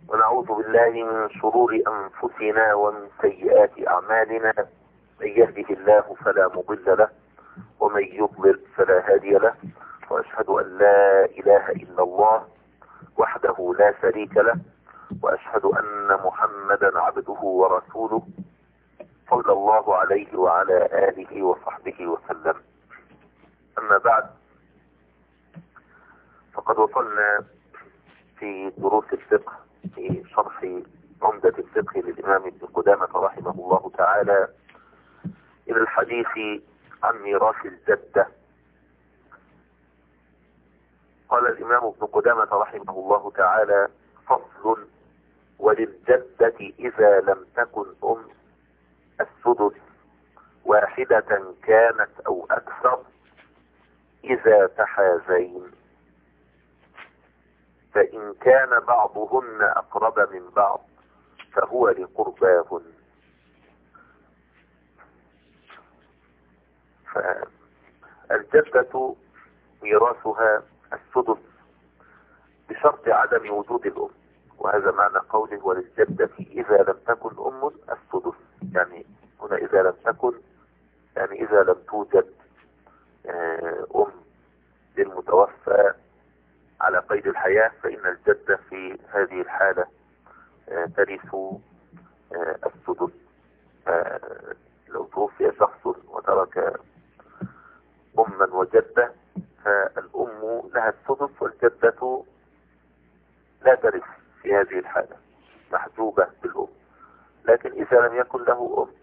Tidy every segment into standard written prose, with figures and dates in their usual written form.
ونعوذ بالله من شرور أنفسنا ومن سيئات أعمالنا. من يهده الله فلا مضل له ومن يضلل فلا هادي له، وأشهد أن لا إله إلا الله وحده لا شريك له، وأشهد أن محمدا عبده ورسوله صلى الله عليه وعلى آله وصحبه وسلم. أما بعد، فقد وصلنا في دروس الفقه في شرح عمدة الفقه للإمام ابن قدامة رحمه الله تعالى إلى الحديث عن ميراث الجدة. قال الإمام ابن قدامة رحمه الله تعالى: فصل: وللجدة إذا لم تكن السدس، واحدة كانت أو أكثر إذا تحازين، فإن كان بعضهن أقرب من بعض فهو لقرباهن. فالجدة ميراثها السدس بشرط عدم وجود الأم، وهذا معنى قوله وللجدة إذا لم تكن السدس. يعني هنا إذا لم تكن، يعني إذا لم توجد أم للمتوفى على قيد الحياة، فإن الجدة في هذه الحالة ترث السدس. لو توفي شخص وترك أما وجدة، فالأم لها السدس والجدة لا ترث في هذه الحالة، محجوبة بالأم. لكن إذا لم يكن له أم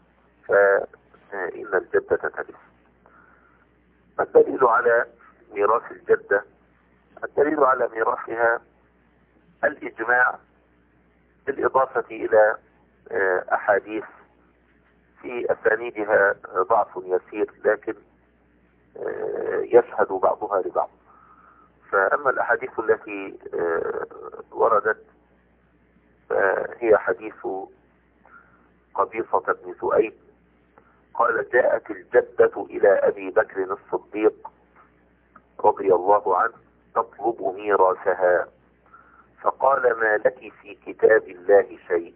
فإن الجدة ترث. الدليل على ميراث الجدة، الدليل على ميراثها الإجماع، بالإضافة إلى أحاديث في أسانيدها ضعف يسير، لكن يشهد بعضها لبعض. فأما الأحاديث التي وردت فهي حديث قبيصة بن ذؤيب قال: جاءت الجدة إلى أبي بكر الصديق رضي الله عنه تطلب ميراثها، فقال: ما لك في كتاب الله شيء،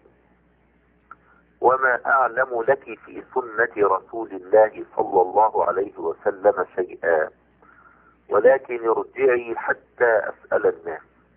وما أعلم لك في سنة رسول الله صلى الله عليه وسلم شيئا، ولكن ارجعي حتى أسأل الناس.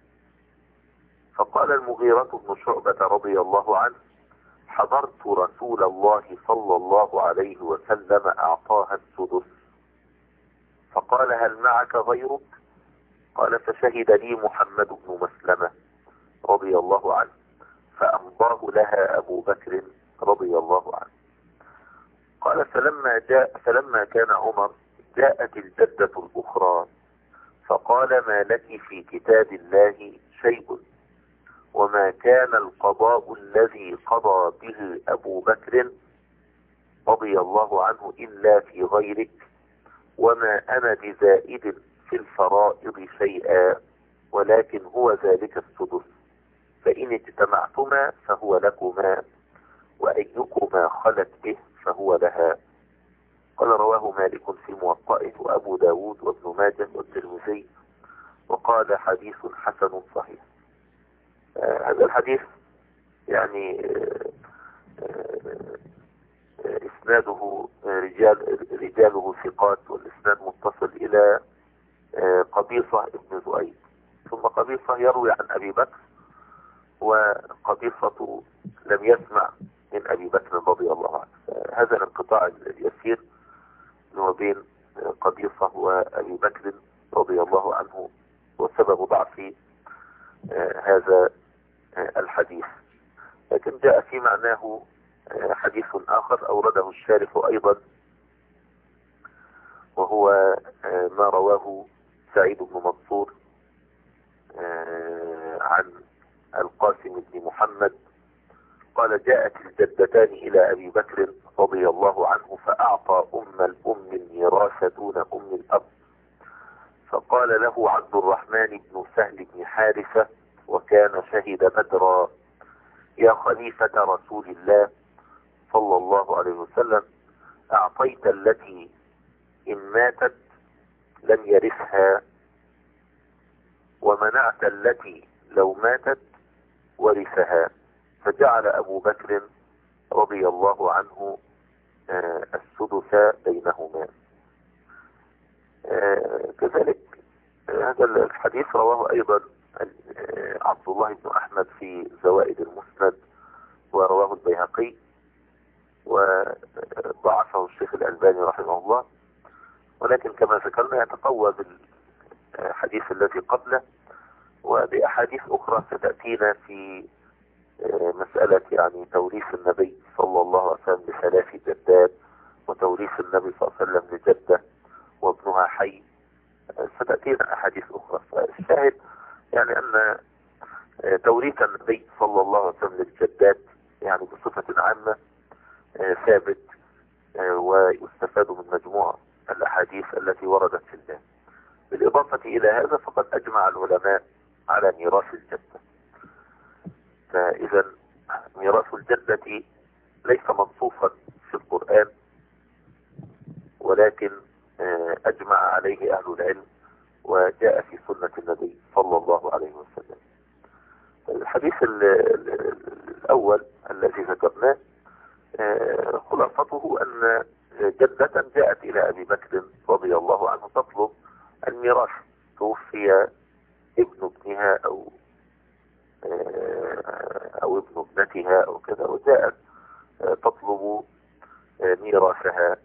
فقال المغيرة بن شعبة رضي الله عنه: حضرت رسول الله صلى الله عليه وسلم أعطاها السدس، فقال: هل معك غيرك؟ قال: فشهد لي محمد بن مسلمة رضي الله عنه، فأمضاه لها أبو بكر رضي الله عنه. قال: فلما كان عمر جاءت الجدة الأخرى، فقال: ما لك في كتاب الله شيء، وما كان القضاء الذي قضى به أبو بكر رضي الله عنه إلا في غيرك، وما أنا بزائد في الفرائض شيئا، ولكن هو ذلك السدس، فإن اجتمعتما فهو لكما، وأيكما خلت به فهو لها. قال: رواه مالك في موطئه، وأبو داود وابن ماجه والترمذي، وقال: حديث حسن صحيح. هذا الحديث يعني إسناده رجاله ثقات، والإسناد متصل إلى قبيصة ابن ذؤيب، ثم قبيصة يروي عن أبي بكر، وقبيصة لم يسمع من أبي بكر رضي الله عنه. هذا الانقطاع اليسير هو بين قبيصة وأبي بكر رضي الله عنه وسبب ضعف هذا الحديث. لكن جاء في معناه حديث آخر أورده الشارح أيضا، وهو ما رواه سعيد بن منصور عن القاسم بن محمد قال: جاءت الجدتان إلى أبي بكر رضي الله عنه، فأعطى أم الأم الميراث دون أم الأب، فقال له عبد الرحمن بن سهل بن حارثة وكان شهد بدرا: يا خليفة رسول الله صلى الله عليه وسلم، أعطيت التي إن ماتت لم يرثها، ومنعت التي لو ماتت ورثها، فجعل أبو بكر رضي الله عنه السدس بينهما. كذلك هذا الحديث رواه أيضا عبد الله بن أحمد في زوائد المسند، ورواه البيهقي، وضعفه الشيخ الألباني رحمه الله، ولكن كما ذكرنا يتقوى بالحديث الذي قبله وبأحاديث أخرى ستأتينا في مسألة يعني توريث النبي صلى الله عليه وسلم لثلاث جدات، وتوريث النبي صلى الله عليه وسلم لجدة وابنها حي. ستأتينا أحاديث أخرى. فالشاهد يعني أن توريث النبي صلى الله عليه وسلم للجدات يعني بصفة عامة ثابت، ويستفاد من مجموعة الأحاديث التي وردت في الله. بالإضافة إلى هذا فقد أجمع العلماء على ميراث الجدة. فإذا ميراث الجدة ليس منصوصا في القرآن، ولكن أجمع عليه أهل العلم وجاء في سنة النبي صلى الله عليه وسلم. الحديث الأول الذي ذكرناه خلاصته أن جدة جاءت إلى أبي بكر رضي الله عنه تطلب الميراث. توفي ابن ابنها أو ابن ابنتها أو كذا، وجاءت تطلب ميراثها.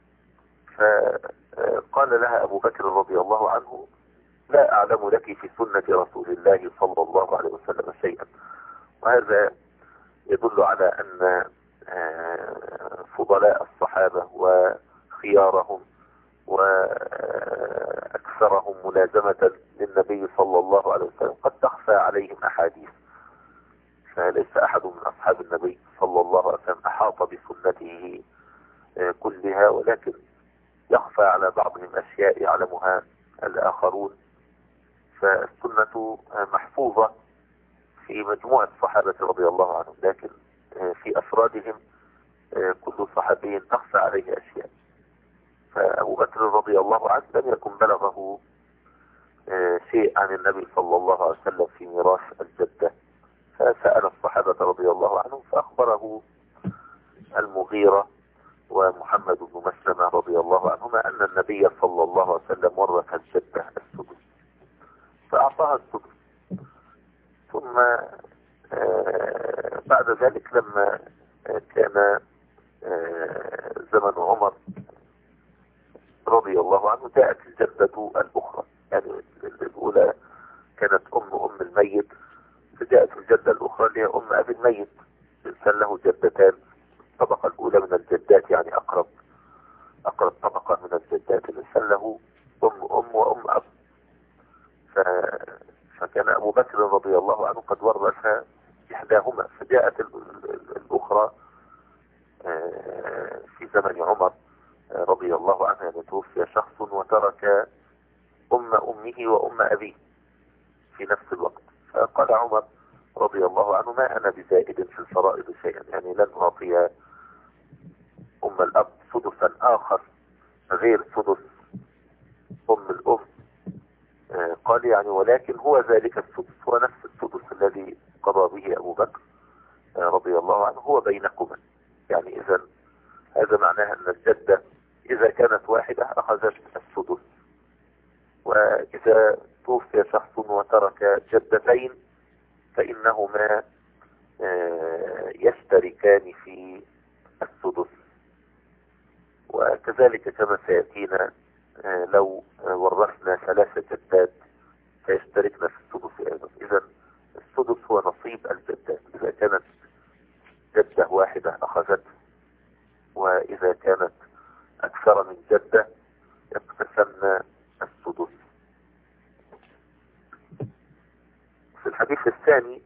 فقال لها أبو بكر رضي الله عنه: لا أعلم لك في سنة رسول الله صلى الله عليه وسلم شيئا. وهذا يدل على أن فضلاء الصحابة وخيارهم وأكثرهم ملازمة للنبي صلى الله عليه وسلم قد تخفى عليهم أحاديث، فليس أحد من أصحاب النبي صلى الله عليه وسلم أحاط بسنته كلها، ولكن يخفى على بعضهم أشياء يعلمها الآخرون. فالسنة محفوظة في مجموعة الصحابة رضي الله عنهم، لكن في أفرادهم كل صحابي تخفى عليه أشياء. فأبو بكر رضي الله عنه لم يكن بلغه شيء عن النبي صلى الله عليه وسلم في ميراث الجدة، فسأل الصحابة رضي الله عنهم فأخبره المغيرة ومحمد بن مسلمة رضي الله عنهما أن النبي صلى الله عليه وسلم ورث الجدة السدس، فأعطاها السدس. ثم بعد ذلك لما كان زمن عمر رضي الله عنه جاءت الجدة الأخرى، يعني الأولى كانت أم الميت، فجاءت الجدة الأخرى اللي هي أم أبي الميت. الإنسان له جدتان، الطبقة الأولى من الجدات يعني أقرب طبقة من الجدات، الإنسان له أم وأم أب. فكان أبو بكر رضي الله عنه قد ورث إحداهما، فجاءت الأخرى في زمن عمر رضي الله عنه، يعني توفي شخص وترك أمه وأم أبيه في نفس الوقت. فقال عمر رضي الله عنه: ما أنا بزائد في الفرائض شيئا، يعني لن أعطي أم الأب سدسا آخر غير سدس أم الأم. قال يعني ولكن هو ذلك السدس، هو نفس السدس الذي قضى به أبو بكر رضي الله عنه هو بينكما. يعني إذا هذا معناه أن الجدة إذا كانت واحدة أخذت السدس، وإذا توفي شخص وترك جدتين فإنهما يشتركان في السدس. وكذلك كما سيأتينا لو ورثنا 3 جدات فيشتركنا في السدس أيضا. إذا السدس هو نصيب الجدات، إذا كانت جدة واحدة أخذته، وإذا كانت أكثر من جدة اقتسمنا السدس. في الحديث الثاني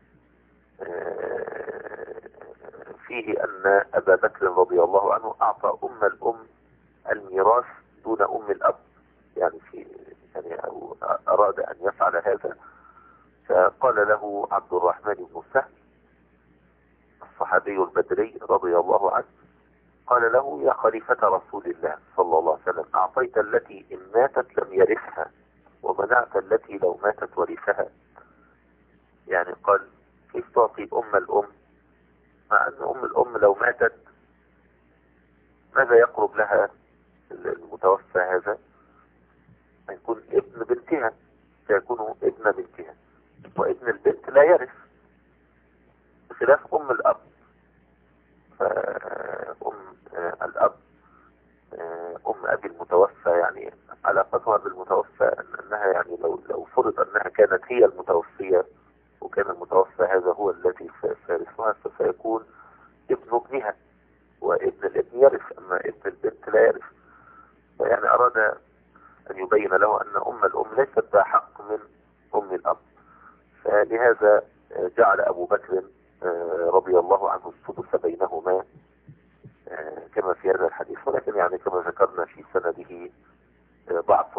فيه أن أبا بكر رضي الله عنه أعطى أم الأم الميراث دون أم الأب، يعني أو أراد أن يفعل هذا. فقال له عبد الرحمن بن سهل الصحابي البدري رضي الله عنه، قال له: يا خليفة رسول الله صلى الله عليه وسلم، أعطيت التي إن ماتت لم يرثها، ومنعت التي لو ماتت ورثها. يعني قال كيف تعطي أم الأم، مع أن أم الأم لو ماتت ماذا يقرب لها المتوفى هذا؟ يكون ابن بنتها، سيكون ابن بنتها، وابن البنت لا يرث بخلاف أم الأب. فأم الأب، أم أبي المتوفى، يعني علاقتها بالمتوفى أنها يعني لو فرض أنها كانت هي المتوفية وكان المتوفى هذا هو الذي سيرثها، فسيكون ابن ابنها، وابن الابن يرث، أما ابن البنت لا يرث. فيعني أراد أن يبين له أن أم الأم ليست بحق من أم الأب. فلهذا جعل أبو بكر رضي الله عنه السدس بينهما كما في هذا الحديث، ولكن يعني كما ذكرنا في سنده ضعف.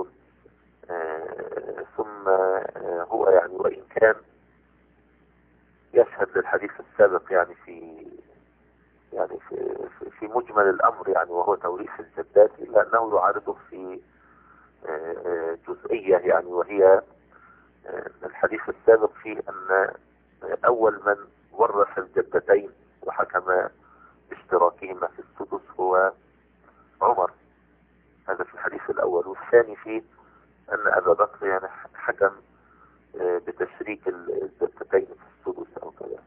ثم هو يعني وإن كان يشهد للحديث السابق يعني في مجمل الأمر يعني، وهو توريث الجدات، إلا أنه يعارضه في جزئية يعني، وهي الحديث السابق فيه أن أول من ورث الجدتين وحكم باشتراكهما في السدس هو عمر، هذا في الحديث الأول. والثاني فيه أن أبا بكر يعني حكم بتشريك الجدتين في السدس أو كذا.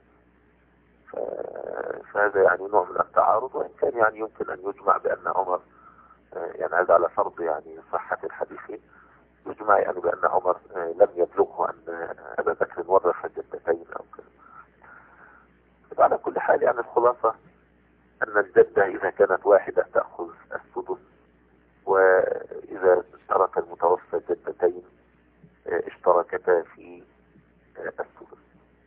فهذا يعني نوع من التعارض، وإن كان يعني يمكن أن يجمع بأن عمر، يعني هذا على فرض يعني صحة الحديث، يجمع يعني بأن عمر لم يبلغه أن أبا بكر ورث الجدتين أو كذا. على كل حال يعني الخلاصة أن الجدة إذا كانت واحدة تأخذ السدس، وإذا اشترك المتوفى جدتين اشتركتا في السدس.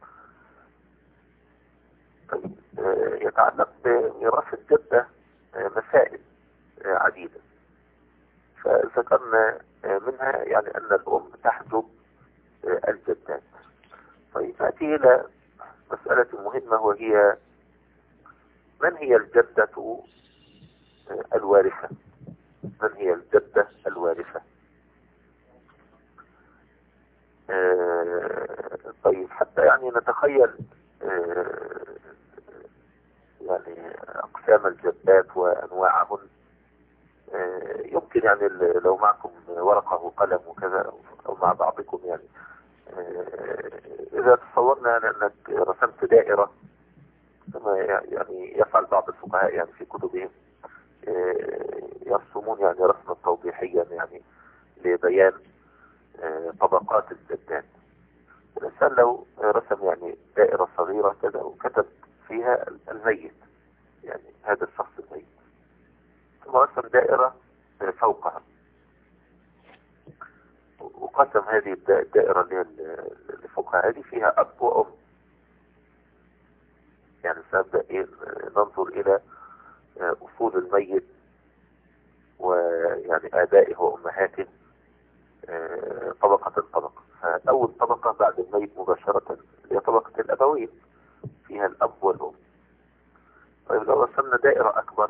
طيب، يتعلق بميراث الجدة مسائل عديدة، فذكرنا منها يعني أن الأم تحجب الجدات. طيب، نأتي إلى مسألة مهمة، وهي من هي الجدة الوارثة؟ من هي الجدة الوارثة؟ طيب، حتى يعني نتخيل يعني أقسام الجدات وأنواعهن، يمكن يعني لو معكم ورقة وقلم وكذا أو مع بعضكم يعني، إذا تصورنا أنك رسمت دائرة كما يعني يفعل بعض الفقهاء يعني في كتبهم، يرسمون يعني رسما توضيحيا يعني لبيان طبقات الجدات. الإنسان لو رسم يعني دائرة صغيرة كذا وكتب فيها الميت، يعني هذا الشخص الميت، ثم رسم دائرة فوقها وقسم هذه الدائرة اللي فوقها هذه فيها أب وأم. يعني سنبدأ ننظر إلى أصول الميت ويعني آبائه وأمهاته طبقة طبقة. فأول طبقة بعد الميت مباشرة هي طبقة الأبوين، فيها الأب والأم. طيب، لو رسمنا دائرة أكبر،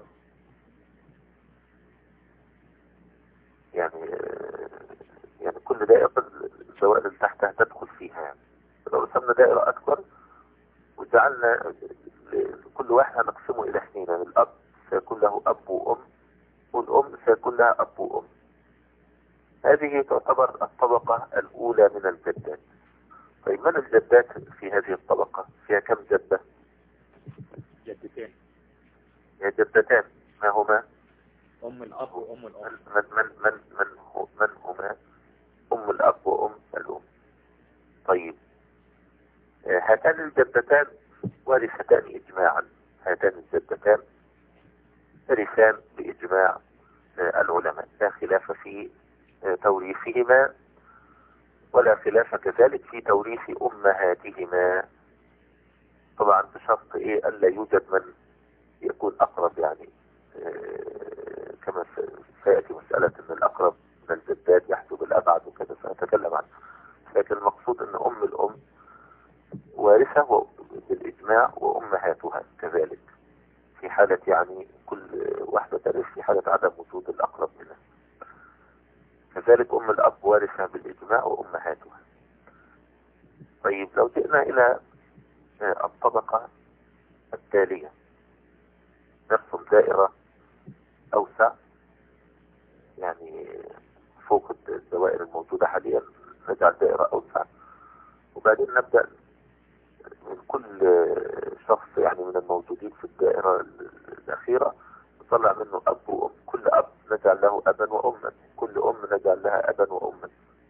يعني كل دائرة الزوائد اللي تحتها تدخل فيها يعني. لو رسمنا دائرة أكبر وجعلنا كل واحد هنقسمه إلى اثنين، يعني الأب سيكون له أب وأم، والأم سيكون لها أب وأم. هذه تعتبر الطبقة الأولى من الجدات. طيب، من الجدات في هذه الطبقة؟ فيها كم جدة؟ جدتين. هي جدتان، ما هما؟ أم الأب وأم الأم. من هما؟ أم الأب وأم الأم. طيب، هاتان الجدتان وارثتان إجماعا، هاتان الجدتان ترثان بإجماع العلماء، لا خلاف في توريثهما، ولا خلاف كذلك في توريث أمهاتهما، طبعا بشرط ألا يوجد من يكون أقرب يعني، كما سيأتي مسألة أن الأقرب من الجدات يحجب الأبعد وكذا سنتكلم عنه. لكن المقصود أن أم الأم وارثة بالإجماع، وأمهاتها كذلك في حالة يعني كل واحدة ترث في حالة عدم وجود الأقرب منها. كذلك أم الأب وارثة بالإجماع وأمهاتها. طيب، لو جئنا إلى الطبقة التالية نرسم دائرة أوسع، يعني فوق الدوائر الموجودة حاليا نجعل دائرة أوسع، وبعدين نبدأ من كل شخص يعني من الموجودين في الدائرة الأخيرة نطلع منه أب وأم، كل أب نجعل له أبا وأما، كل أم نجعل لها أبا وأما.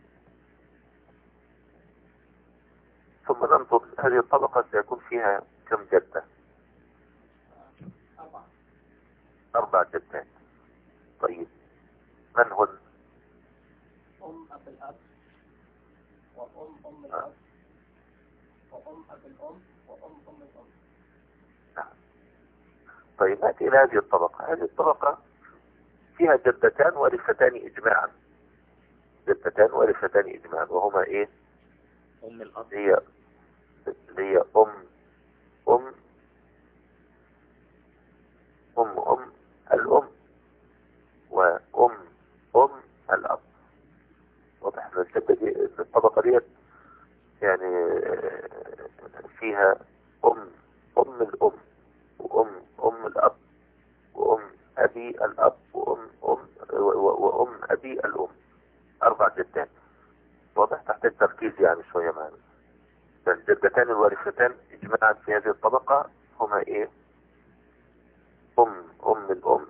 ثم ننظر هذه الطبقة سيكون فيها كم جدة؟ 4 جدات. طيب من هن؟ أم أب الأب، وأم أم الأب، وأم أب الأم، وأم أم الأم. طيب نأتي إلى هذه الطبقة. هذه الطبقة فيها جدتان وارثتان إجماعا، جدتان وارثتان إجماعا، وهما إيه؟ أم الأب هي أم الأم وأم الأب. واضح ان الجدة دي الطبقة ديت يعني فيها أم الأم وأم الأب وأم أبي الأب وأم أبي الأم، 4 جدات. واضح تحتاج تركيز يعني شوية معنا. الجدتان الوارثتان إجماعا في هذه الطبقة هما إيه؟ أم الأم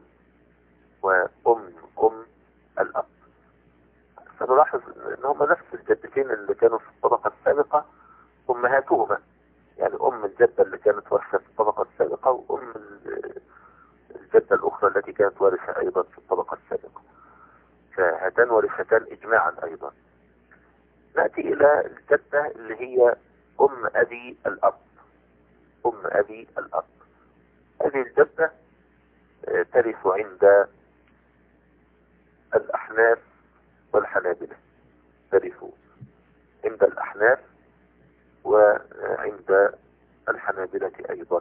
وأم الأب. سنلاحظ ان هم نفس الجدتين اللي كانوا في الطبقة السابقة امهاتهما، يعني ام الجدة اللي كانت وارثة في الطبقة السابقة وام الجدة الاخرى التي كانت وارثة ايضا في الطبقة السابقة، فهاتان وارثتان اجماعا ايضا. نأتي الى الجدة اللي هي ام ابي الاب. ام ابي الاب هذه الجدة ترث عند الاحناف والحنابلة، ترث عند الأحناف وعند الحنابلة أيضا.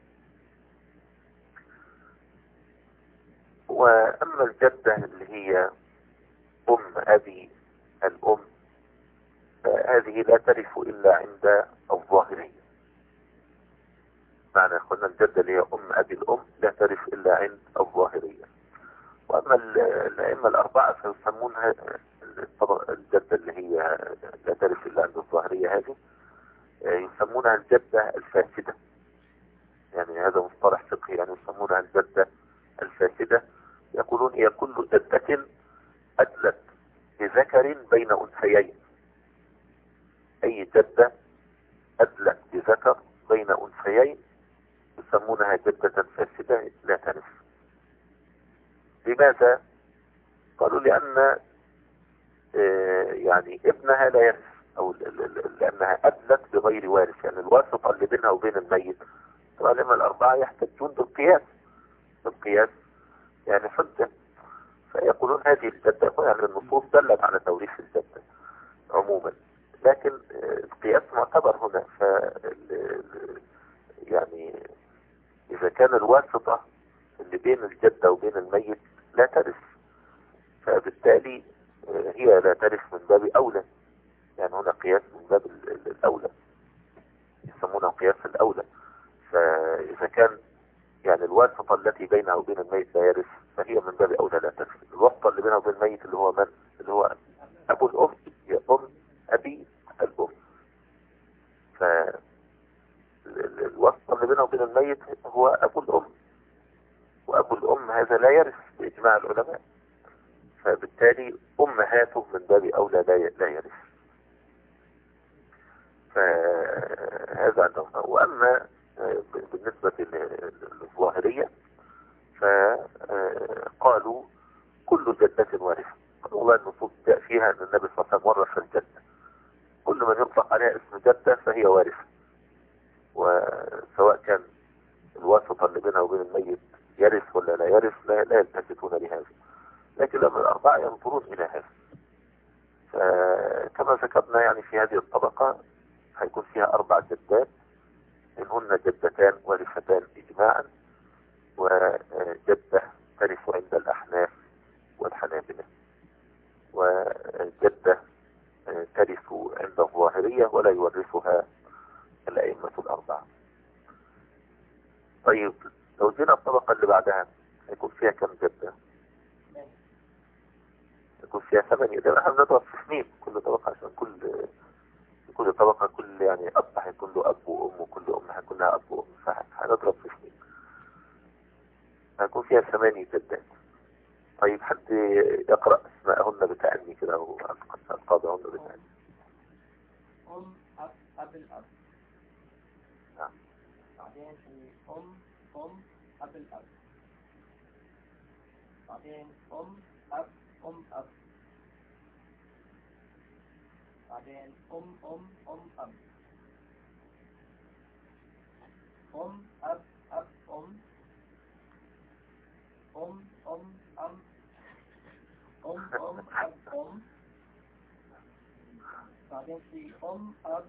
وأما الجدة اللي هي أم أبي الأم هذه لا ترث إلا عند الظاهرية. معنى قلنا الجدة اللي هي أم أبي الأم لا ترث إلا عند الظاهرية. وأما الأئمة الأربعة فيسمونها الجدة اللي هي لا ترث إلا عند الظاهرية، هذه يسمونها الجدة الفاسدة، يعني هذا مصطلح فقهي، يعني يسمونها الجدة الفاسدة. يقولون هي كل جدة أدلت بذكر بين أنثيين، أي جدة أدلت بذكر بين أنثيين يسمونها جدة فاسدة لا ترث. لماذا؟ قالوا لأن يعني ابنها لا يرث، أو لأنها أدلت بغير وارث، يعني الواسطة اللي بينها وبين الميت. العلماء الأربعة يحتجون بالقياس يعني حجة، فيقولون هذه الجدة، يعني النصوص دلت على توريث الجدة عموما، لكن القياس معتبر هنا. يعني إذا كان الواسطة اللي بين الجدة وبين الميت لا ترث، فبالتالي هي لا ترث من باب أولى، يعني هنا قياس من باب الأولى، يسمونه قياس الأولى. فإذا كان يعني الواسطة التي بينها وبين الميت لا يرث فهي من باب أولى لا ترث. الواسطة اللي بينها وبين الميت اللي هو من؟ اللي هو أبو الأم، هي أم أبي الأم. فالواسطة اللي بينها وبين الميت هو أبو الأم، وأبو الأم هذا لا يرث بإجماع العلماء، فبالتالي أمهاته من باب أولى لا يرث. فهذا عندهم. وأما بالنسبة للظاهرية فقالوا كل جدة وارثة. والله النصوص جاء فيها أن النبي صلى الله عليه وسلم ورث الجدة، كل من يطلق عليها اسم جدة فهي وارثة، وسواء كان الواسطة اللي بينها وبين الميت يرث ولا لا يرث لا يلتفتون لهذا، لكن لما الأربعة ينظرون إلى هذا. فكما ذكرنا يعني في هذه الطبقة هيكون فيها 4 جدات، منهن جدتان وارثتان إجماعا، وجدة ترث عند الأحناف والحنابلة، وجدة ترث عند الظاهرية ولا يورثها الأئمة الأربعة. طيب لو جينا الطبقة اللي بعدها يكون فيها كم جدة؟ يكون فيها 8. ده احنا بنضرب في سنين كل طبقة، عشان كل طبقة كل يعني أب هيكون له أب وأم، وكل أم هيكون لها أب وأم، فهنضرب في سنين. هيكون فيها 8 جدات. طيب حد يقرأ اسماءهن بتأني كده وألقابهن بتأني. أب الأب. نعم. بعدين أب الأب. بعدين أب أب. بعدين أب. أب أب أب. بعدين في أب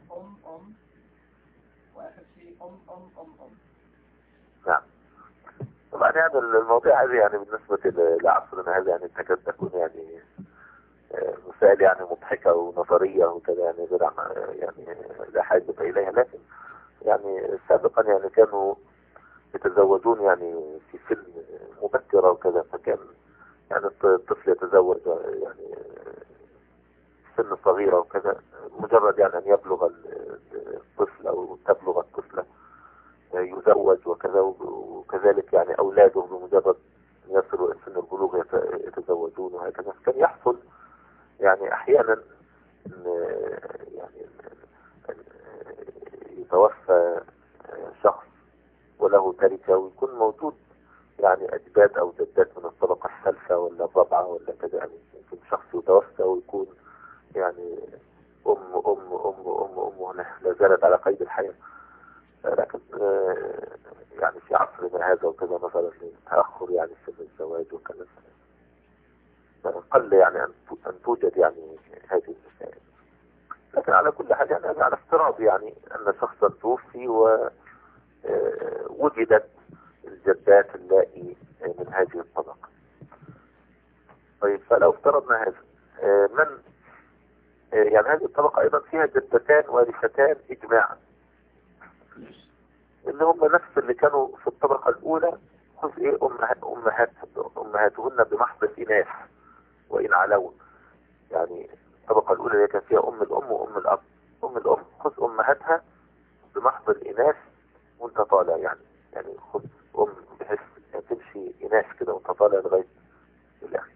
وآخر شيء أم. نعم. طبعا هذا المواضيع هذه يعني بالنسبة لعصرنا هذا يعني تكاد تكون يعني مسائل يعني مضحكة ونظرية وكذا، يعني غير يعني لا حاجة إليها. لكن يعني سابقا يعني كانوا يتزوجون يعني في سن مبكرة وكذا، فكان يعني الطفل يتزوج يعني سن صغيرة وكذا، مجرد يعني أن يبلغ الطفل أو تبلغ الطفلة يزوج وكذا. وكذلك يعني أولاده بمجرد أن يصلوا سن البلوغ يتزوجون وهكذا. كان يحصل يعني أحيانا يعني يتوفى شخص وله تركة، ويكون موجود يعني أجداد أو جدات من الطبقة الثالثة ولا الرابعة ولا كذا. يعني يمكن شخص يتوفى ويكون يعني أم لا زالت على قيد الحياة. لكن يعني في عصرنا هذا وكذا مثلا تأخر يعني سن الزواج وكذا، قل يعني أن توجد يعني هذه المسائل. لكن على كل حال يعني على افتراض يعني أن شخصا توفي ووجدت الجدات اللائي من هذه الطبقة. طيب فلو افترضنا هذا من يعني هذه الطبقة أيضا فيها جدتان وارثتان إجماعا، اللي هم نفس اللي كانوا في الطبقة الأولى، خذ إيه أمهاتهن بمحض الإناث وإن علون. يعني الطبقة الأولى اللي كان فيها أم الأم وأم الأب. أم الأم خذ أمهاتها بمحض الإناث وانت طالع، يعني خذ أم بحيث تمشي إناث كده وانت طالع لغاية الأخير.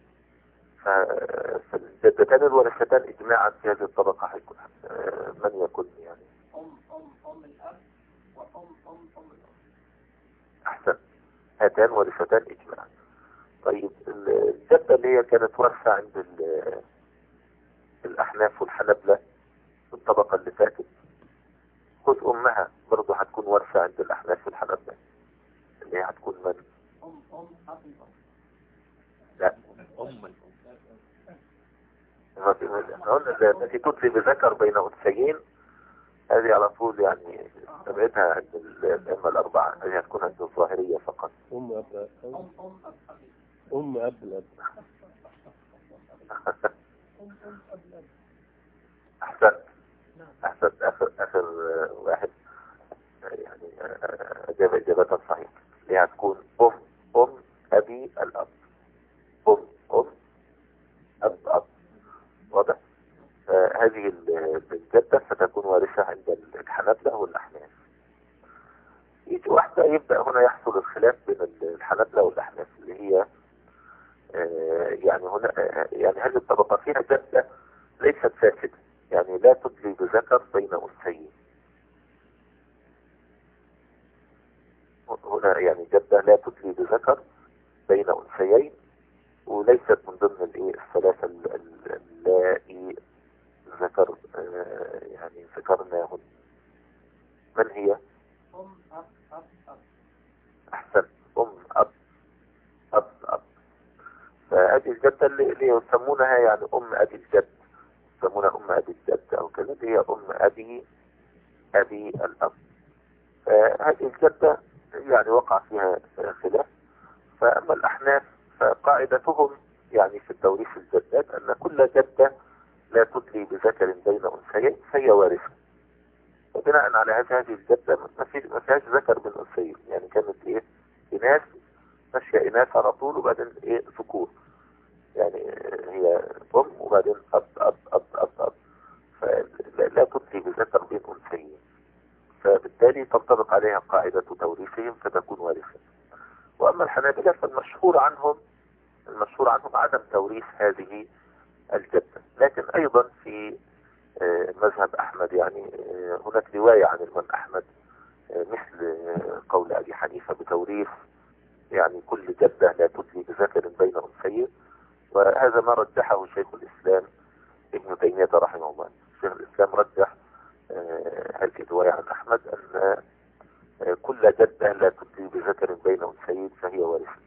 فالجدتان الورثتان إجماعا في هذه الطبقة هيكون من يكون يعني أم الأب وأم الأم. أحسن، هاتان ورثتان إجماعا. طيب الجدة اللي هي كانت ورثة عند الأحناف والحنبلة في الطبقة اللي فاتت، خذ أمها برضه هتكون ورثة عند الأحناف والحنبلة، اللي هي هتكون من؟ أب. لا، قلنا التي تتلي بذكر بين أنثيين، هذه على طول يعني تبعتها عند الأئمة الأربعة، هذه هتكون عند الظاهرية فقط. أم أب الأب. أحسنت. آخر واحد يعني أجاب إجابة صحيحة، اللي هتكون أم أبي الأب. أم أب. واضح؟ هذه الجدة ستكون وارثة عند الحنبلة والأحناف. يجي واحدة يبدأ هنا يحصل الخلاف بين الحنبلة والأحناف، اللي هي يعني هنا يعني هذه الطبقة فيها جدة ليست فاسدة، يعني لا تدلي بذكر بين أنثيين. هنا يعني جدة لا تدلي بذكر بين أنثيين، وليست من ضمن الثلاثة اللائي ذكر يعني ذكرناهن. من هي؟ أب. أحسن، أب. فهذه الجدة اللي يسمونها يعني أم أبي الجد، يسمونها أم أبي الجد أو كذا، اللي هي أم أبي الأب. فهذه الجدة يعني وقع فيها خلاف. فأما الأحناف فقاعدتهم يعني في التوريث الجدات أن كل جدة لا تدلي بذكر بين أنثيين فهي وارثة، فبناء على هذه الجدة ما فيهاش ذكر من أنثيين، يعني كانت إيه إناث ماشية إناث على طول، وبعدين إيه ذكور، يعني هي أم وبعدين أب فلا تدري بذكر بين أنثيين، فبالتالي تنطبق عليها قاعدة توريثهم فتكون وارثة. وأما الحنابلة فالمشهور عنهم عدم توريث هذه الجدة، لكن أيضا في مذهب أحمد يعني هناك رواية عن الإمام أحمد مثل قول أبي حنيفة بتوريث يعني كل جدة لا تدلي بذكر بين أنثيين، وهذا ما رجحه شيخ الإسلام ابن تيمية رحمه الله. شيخ الإسلام رجح هذه الرواية عن أحمد أن كل جدة لا تدلي بذكر بين أنثيين فهي وارثة،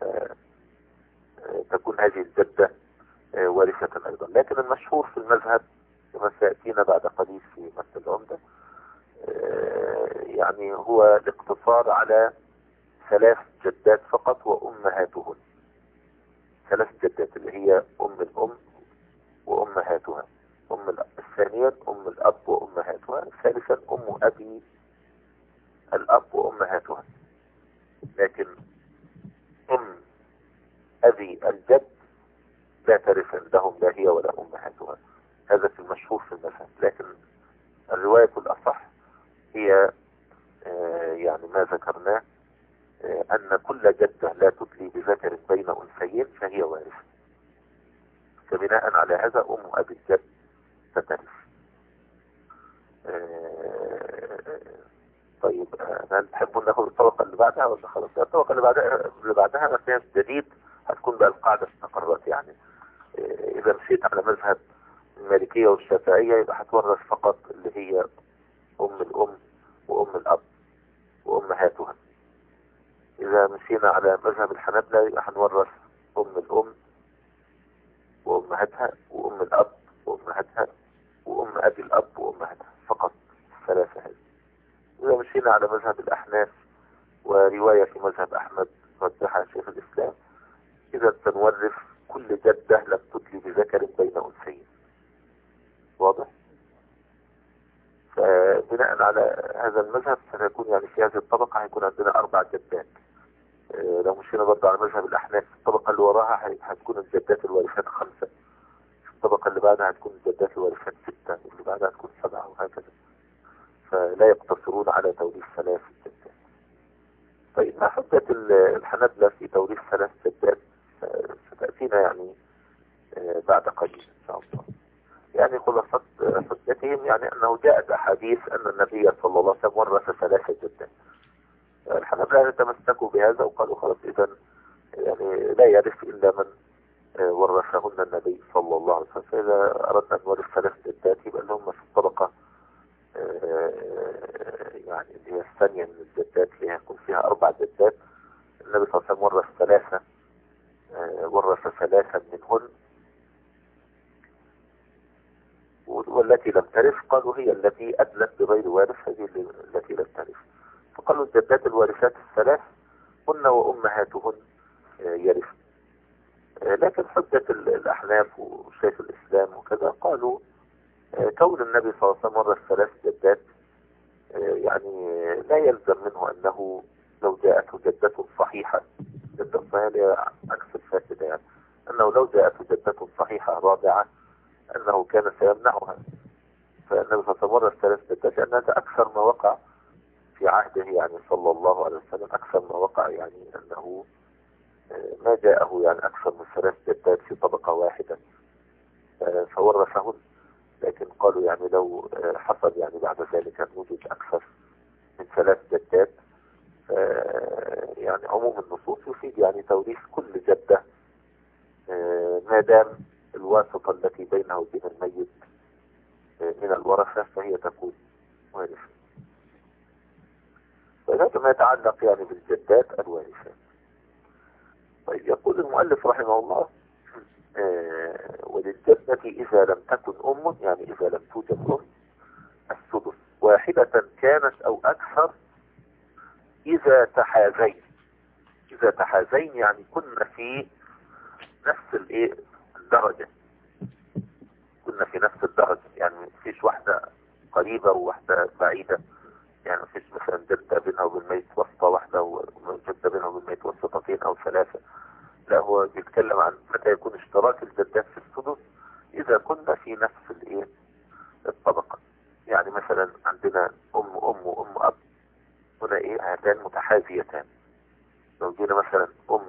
تكون هذه الجدة وارثة أيضا. لكن المشهور في المذهب كما سيأتينا بعد قليل في مثل العمدة يعني هو الاقتصار على 3 جدات فقط وأمهاتهن، 3 جدات اللي هي أم الأم وأمهاتها، الثانية أم الأب وأمهاتها، ثالثا أم أبي الأب وأمهاتها. لكن أم أبي الجد لا ترث عندهم لا هي ولا أمهاتها، هذا في المشهور في المذهب. لكن الرواية الأصح هي يعني ما ذكرناه أن كل جدة لا تدلي بذكر بين أنثيين فهي وارثة، فبناء على هذا أم أبي الجد تترث. طيب هل تحبون ناخذ الطبقة اللي بعدها ولا خلاص؟ الطبقة اللي بعدها ما فيهاش جديد، هتكون بقى القاعدة استقرت. يعني إذا مشيت على مذهب المالكية والشافعية يبقى هتورث فقط اللي هي أم الأم وأم الأب وأمهاتها. إذا مشينا على مذهب الحنابلة يبقى هنورث أم الأم وأمهاتها وأم الأب وأمهاتها وأم أبي الأب وأمهاتها، فقط 3 هذه. إذا مشينا على مذهب الأحناف ورواية في مذهب أحمد رجحها شيخ الإسلام، إذا تنورث كل جدة لم تدلي بذكر بين أنثيين. واضح؟ فبناء على هذا المذهب سنكون يعني في هذه الطبقة هيكون عندنا 4 جدات. لو مشينا برضه على مذهب الأحناف الطبقة اللي وراها هتكون الجدات الوارثات 5، الطبقة اللي بعدها هتكون الجدات الوارثات 6، واللي بعدها هتكون 7 وهكذا، فلا يقتصرون على توريث 3 جدات. طيب ما حجة الحنابلة في توريث 3 جدات؟ ستأتينا يعني بعد قليل إن شاء الله. يعني خلاصة حجتهم يعني أنه جاءت أحاديث أن النبي صلى الله عليه وسلم ورث 3 جدات. الحنابلة تمسكوا بهذا وقالوا خلاص إذا يعني لا يرث إلا من ورثهن النبي صلى الله عليه وسلم. فإذا أردنا أن نورث 3 جدات يبقى لهم في الطبقة يعني اللي هي الثانية من الجدات اللي هيكون فيها 4 جدات. النبي صلى الله عليه وسلم ورث 3 منهن، والتي لم ترث قالوا هي التي أدلت بغير وارث، هذه التي لم ترث. فقالوا الجدات الوارثات 3 هن وأمهاتهن يرث. لكن حجة الأحناف وشيخ الإسلام وكذا قالوا كون النبي صلى الله عليه وسلم ورث 3 جدات يعني لا يلزم منه أنه لو جاءته جدة صحيحة، جدة صحيحة عكس الفاسدة، يعني أنه لو جاءته جدة صحيحة رابعة أنه كان سيمنعها. فالنبي صلى الله عليه وسلم ورث 3 جدات لأن هذا أكثر ما وقع في عهده يعني صلى الله عليه وسلم، أكثر ما وقع يعني أنه ما جاءه يعني أكثر من 3 جدات في طبقة واحدة فورثهن. لكن قالوا يعني لو حصل يعني بعد ذلك أن وجد أكثر من 3 جدات يعني عموم النصوص يفيد يعني توريث كل جدة ما دام الواسطة التي بينه وبين الميت من الورثة فهي تكون وارثة. فهذا ما يتعلق يعني بالجدات الوارثات. طيب يقول المؤلف رحمه الله وللجدة إذا لم تكن أم، يعني إذا لم توجد أم، السدس، واحدة كانت أو أكثر إذا تحازين. إذا تحازين يعني كنا في نفس الدرجة، كنا في نفس الدرجة، يعني مفيش واحدة قريبة وواحدة بعيدة، يعني مفيش مثلا جدة بينها وبين الميت واسطة واحدة وجدة بينها وبين الميت واسطتين أو ثلاثة. لا، هو بيتكلم عن متى يكون اشتراك الجدات في السدس إذا كنا في نفس الإيه الطبقة. يعني مثلا عندنا أم وأم أب، هنا إيه هاتان متحاذيتان. لو جينا مثلا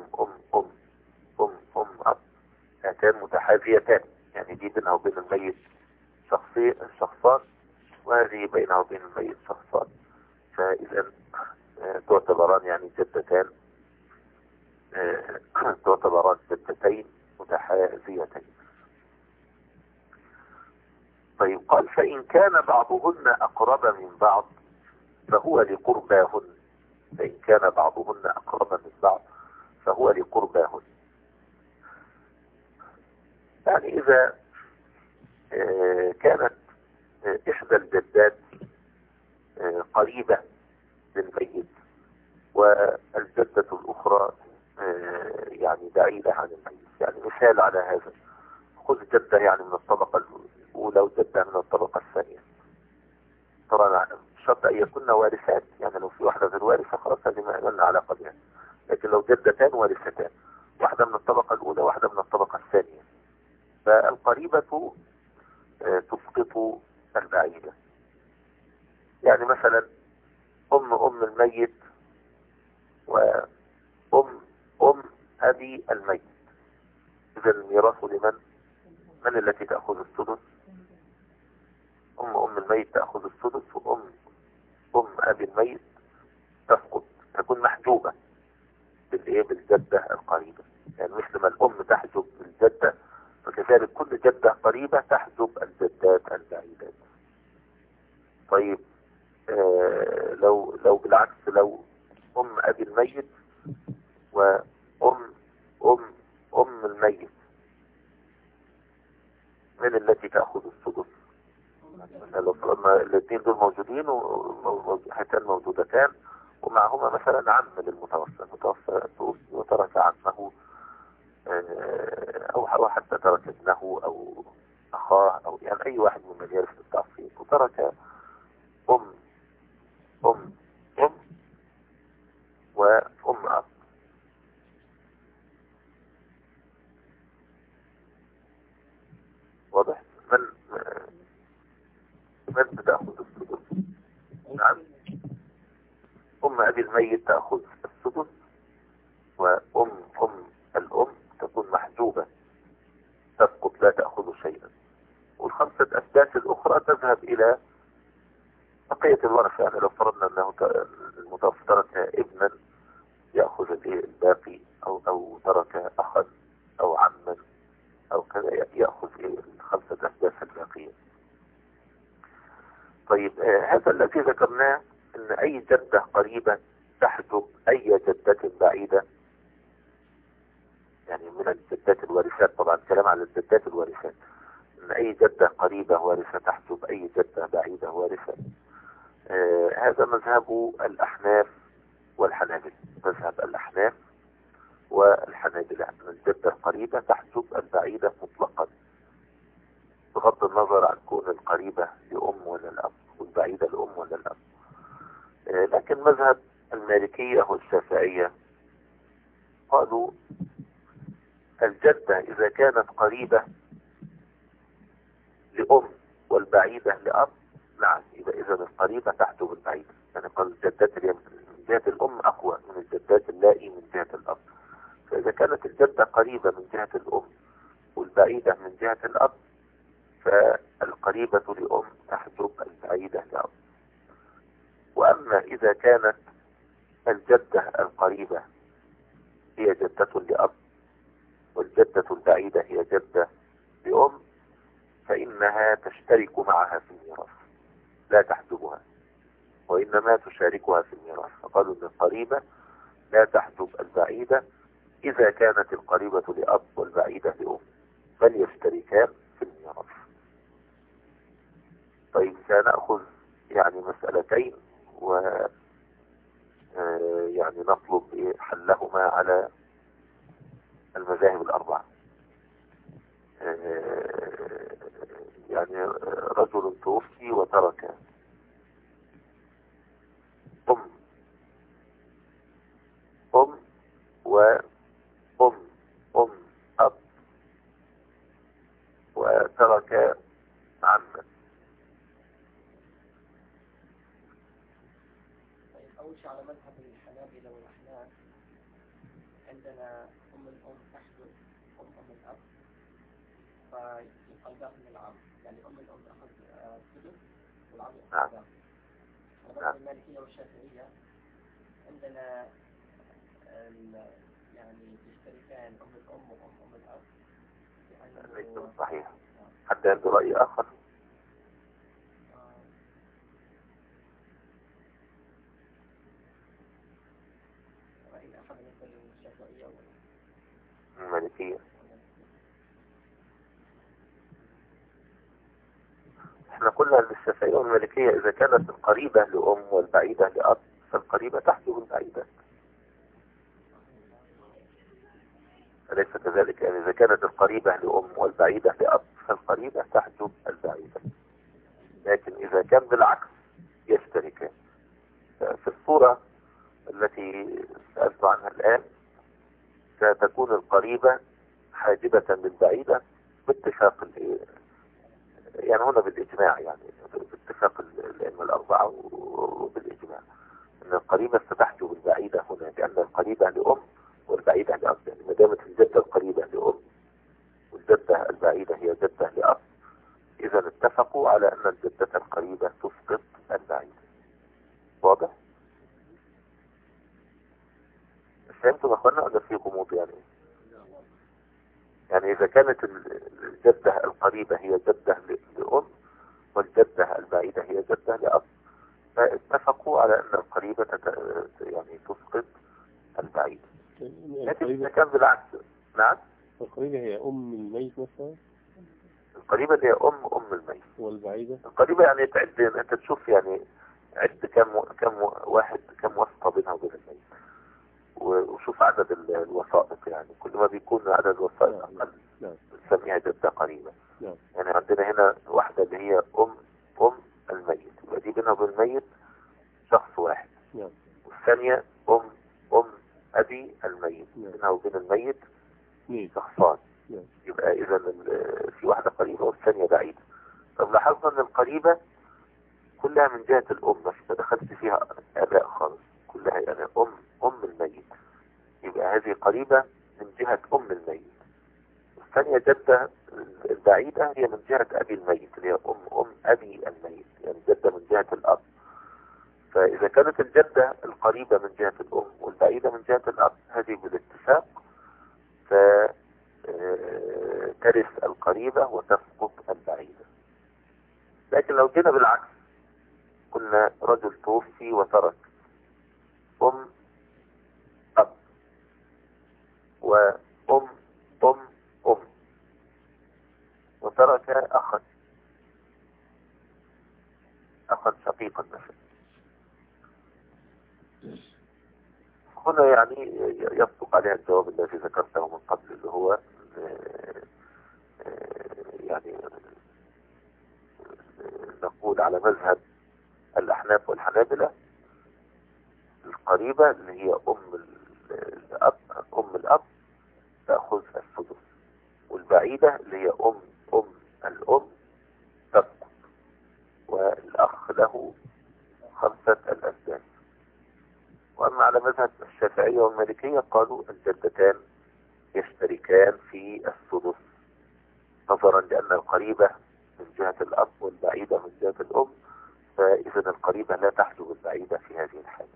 أم أب، هاتان متحاذيتان، يعني دي بينها وبين الميت شخصان، وهذه بينها وبين الميت شخصان، فإذا تعتبران يعني جدتان، تعتبران جدتين متحاذيتين. طيب قال فإن كان بعضهن أقرب من بعض فهو لقرباهن. فإن كان بعضهن أقرب من بعض فهو لقرباهن. يعني إذا كانت إحدى الجدات قريبة للميت والجدة الأخرى يعني بعيدة عن الميت. يعني مثال على هذا، خذ جدة يعني من الطبقة الأولى وجدة من الطبقة الثانية. طبعا شرط أن يكون وارثات، يعني لو في واحدة غير وارثة خلاص هذه ما لنا علاقة بها. لكن لو جدتان وارثتان، واحدة من الطبقة الأولى واحدة من الطبقة الثانية، فالقريبة تسقط البعيدة. يعني مثلا أم الميت وأم أبي الميت، إذا الميراث لمن؟ من التي تأخذ السدس؟ أم الميت تأخذ السدس، وأم أبي الميت تسقط، تكون محجوبة بالجدة القريبة. يعني مثل ما الأم تحجب الجدة، فكذلك كل جدة قريبة تحجب الجدات البعيدات. طيب لو بالعكس، لو أم أبي الميت وأم الميت، من التي تأخذ السدس؟ لو فرضنا الاثنين دول موجودين وحيتان موجودتان، ومعهما مثلا عم للمتوفى، المتوفى توفي وترك عمه أو حتى ترك ابنه أو أخاه أو يعني أي واحد من يرث التعصيب، وترك أم وأم أب. واضح؟ من بتأخذ السدس؟ نعم، أم أبي الميت تأخذ السدس، وأم الأم تكون محجوبة تسقط لا تأخذ شيئا، والخمسة أسداس الأخرى تذهب إلى بقية الورثة. يعني لو فرضنا أنه المتوفى ترك ابنا يأخذ الباقي، أو ترك أخا أو عما أو كذا يأخذ الخمسة أسداس الباقية. طيب هذا الذي ذكرناه أن أي جدة قريبة تحجب أي جدة بعيدة، يعني من الجدات الوارثات، طبعا كلام على الجدات الوارثات، أن أي جدة قريبة وارثة تحجب أي جدة بعيدة وارثة. هذا مذهب الأحناف والحنابلة. مذهب الأحناف والحنابلة أن الجدة القريبة تحجب البعيدة مطلقا، بغض النظر عن كون القريبة لأم ولا الأب والبعيدة لأم ولا الأب. لكن مذهب المالكية والشافعية قالوا الجدة إذا كانت قريبة لأم والبعيدة لأب، نعم، إذا القريبة تحجب البعيدة. يعني قال الجدات من جهة الأم أقوى من الجدات اللائي من جهة الأب. فإذا كانت الجدة قريبة من جهة الأم والبعيدة من جهة الأب، فالقريبة لأم تحجب البعيدة لأب. وأما إذا كانت الجدة القريبة هي جدة لأب والجدة البعيدة هي جدة لأم، فإنها تشترك معها في الميراث لا تحجبها، وإنما تشاركها في الميراث. فقالوا أن القريبة لا تحجب البعيدة إذا كانت القريبة لأب والبعيدة لأم، بل يشتركان في الميراث. طيب سنأخذ يعني مسألتين يعني نطلب حلهما على المذاهب الأربعة. يعني رجل توفي وترك وأم أب وترك عما. طيب أول شيء على مذهب الحنابلة والأحناف عندنا أم الأم تحجب أم الأب فيبقى الباقي من العم، يعني أم الأم تأخذ سدس والعم يأخذ باقي. على المالكية والشافعية عندنا يعني يشتركان أم الأم وأم الأب. ليس صحيح. حتى عنده رأي آخر؟ رأي آخر بالنسبة للشافعية المالكية. احنا قلنا ان الشافعية والمالكية اذا كانت القريبة لأم والبعيدة لأب فالقريبة تحجب البعيدة، أليس كذلك؟ يعني اذا كانت القريبة لأم والبعيدة لأب فالقريبة تحجب البعيدة، لكن اذا كان بالعكس يشتركان. في الصورة التي سألت عنها الآن ستكون القريبة حاجبة للبعيدة باتفاق يعني هنا بالإجماع، يعني باتفاق الأئمة الأربعة وبالإجماع أن القريبة ستحجب البعيدة هنا، لأن القريبة لأم والبعيدة لأب. يعني ما دامت الجدة القريبة لأم والجدة البعيدة هي جدة لأب، إذا اتفقوا على أن الجدة القريبة تسقط البعيدة. واضح؟ فهمتم يا أخوانا ولا في غموض؟ يعني إذا كانت الجدة القريبة هي جدة لأم والجدة البعيدة هي جدة لأب فاتفقوا على أن القريبة يعني تسقط البعيدة. لكن إذا كان بالعكس. نعم. القريبة هي أم الميت مثلا. القريبة هي أم الميت. والبعيدة القريبة يعني تعد، أنت تشوف يعني عد كم واحد، كم واسطة بينها وبين الميت، وشوف عدد الوسائط. يعني كل ما بيكون عدد الوسائط أقل نسميها جدة قريبة. يعني عندنا هنا واحدة اللي هي أم الميت، يبقى دي بينها وبين الميت شخص واحد. والثانية أم أبي الميت، بينها وبين الميت شخصان. يبقى إذا في واحدة قريبة والثانية بعيدة. طب لاحظنا أن القريبة كلها من جهة الأم، ما دخلت فيها آباء خالص، كلها يعني أم الميت. يبقى هذه قريبة من جهة أم الميت. الثانية جدة البعيدة هي من جهة أبي الميت، اللي هي أم أبي الميت، يعني جدة من جهة الأب. فإذا كانت الجدة القريبة من جهة الأم والبعيدة من جهة الأب، هذه بالاتفاق فترث القريبة وتسقط البعيدة. لكن لو جينا بالعكس، قلنا رجل توفي وترك أم أب وأم وترك أخا شقيقا مثلا، هنا يعني يصدق عليها الجواب الذي ذكرته من قبل، اللي هو يعني نقول على مذهب الأحناف والحنابلة القريبة اللي هي أم الأب تأخذ السدس، والبعيدة اللي هي أم الأم تسقط، والأخ له 5 الأسداد. وأما على مذهب الشافعية والمالكية قالوا الجدتان يشتركان في السدس، نظرا لأن القريبة من جهة الأب والبعيدة من جهة الأم، فإذا القريبة لا تحجب البعيدة في هذه الحالة.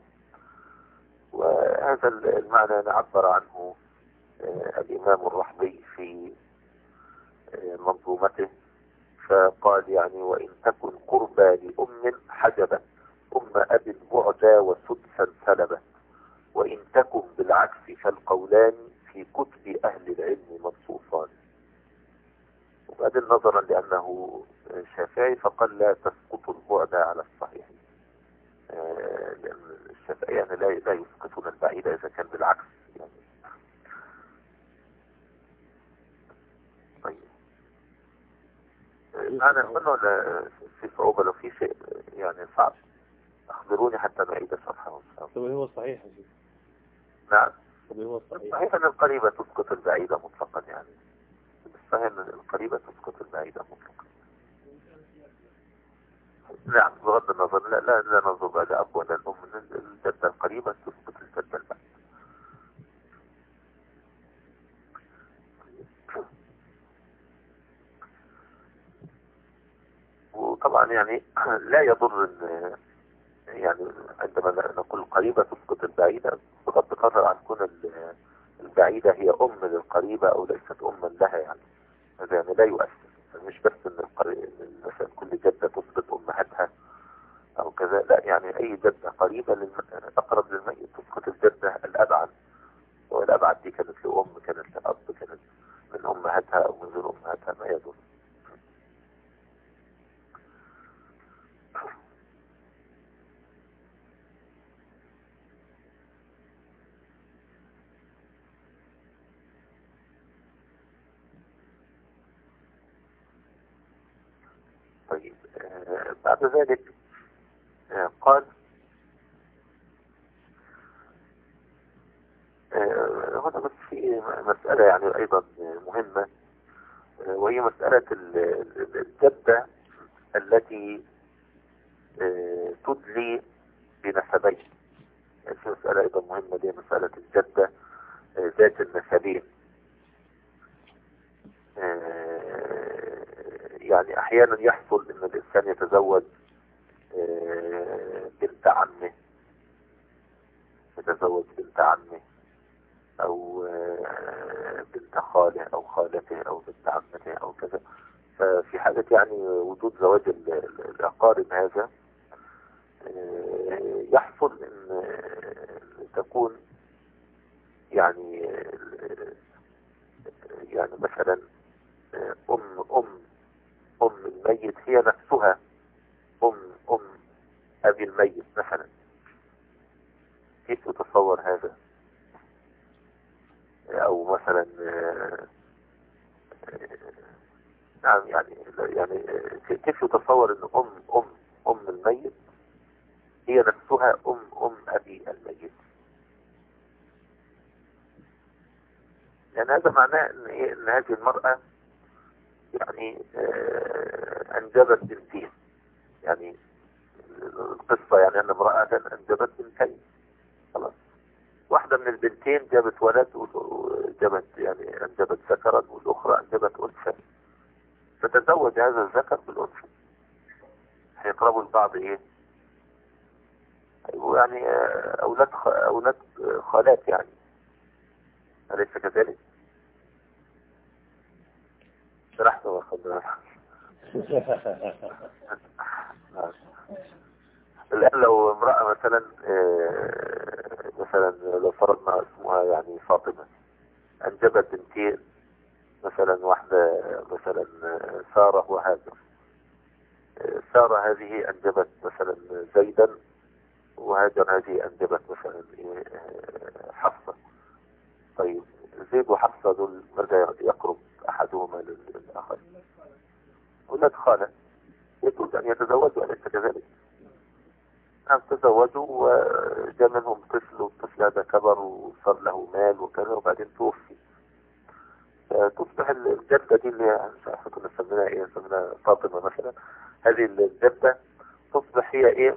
وهذا المعنى نعبر عنه الإمام الرحبي في منظومته، فقال يعني وإن تكن قربى لأم حجبت أم أب بعدا وسدسا سلبت، وإن تكن بالعكس فالقولان في كتب أهل العلم منصوصان. وبعدين نظرا لأنه شافعي فقال لا تسقط البعد على الصحيح، لأن الشافعي يعني لا يسقطون البعيد إذا كان بالعكس يعني. طيب أنا أقول ولا في صعوبة؟ لو في شيء يعني صعب أخبروني حتى نعيد شرحه. طب هو صحيح يا شيخ؟ نعم. طب هو الصحيح. صحيح أن القريبة تسقط البعيدة مطلقا يعني. صحيح أن القريبة تسقط البعيدة مطلقا. نعم بغض النظر لا ننظر إلى أب ولا الأم، الجدة القريبة تسقط الجدة البعيدة. وطبعا يعني لا يضر ان يعني عندما نقول قريبة تسقط البعيدة بغض النظر عن كون البعيدة هي أم للقريبة أو ليست أما لها يعني. هذا يعني لا يؤثر، مش بس إن مثلا كل جدة تسقط أمهاتها أو كذا، لا يعني أي جدة قريبة أقرب للميت تسقط الجدة الأبعد، والأبعد دي كانت لأم كانت لأب كانت من أمهاتها أو من غير أمهاتها ما يضر. طيب بعد ذلك قال هنا بس في مسألة يعني أيضا مهمة، وهي مسألة الجدة التي تدلي بنسبين. يعني في مسألة أيضا مهمة دي مسألة الجدة ذات النسبين. يعني أحيانا يحصل أن الإنسان يتزوج بنت عمه، أو بنت خاله أو خالته أو بنت عمته أو كذا. ففي حالة يعني وجود زواج الأقارب هذا يحصل أن تكون يعني مثلا أم الميت هي نفسها أم أبي الميت مثلا. كيف يتصور هذا؟ أو مثلا نعم يعني كيف يتصور أن أم الميت هي نفسها أم أبي الميت؟ يعني هذا معناه إن هذه المرأة يعني أنجبت بنتين. يعني القصة يعني أن امرأة أنجبت بنتين، خلاص واحدة من البنتين جابت ولد وجابت يعني أنجبت ذكرا، والأخرى أنجبت أنثى، فتزوج هذا الذكر بالأنثى. هيقربوا البعض إيه؟ يعني أولاد خالات يعني، أليس كذلك؟ شرحت وخذ الآن لو امرأة مثلا لو فرضنا اسمها يعني فاطمة، أنجبت بنتين مثلا، واحدة مثلا سارة وهاجر. سارة هذه أنجبت مثلا زيدا، وهاجر هذه أنجبت مثلا حفصة. طيب زيد وحفصة دول ماذا يقرب أحدهما للآخر؟ ولاد خالة يجوز أن يتزوجوا، أليس كذلك؟ نعم تزوجوا وجاء منهم طفل، والطفل هذا كبر وصار له مال وكذا، وبعدين توفي. تصبح الجدة دي اللي مش عارف كنا نسميها ايه، نسميها فاطمة مثلا. هذه الجدة تصبح هي ايه؟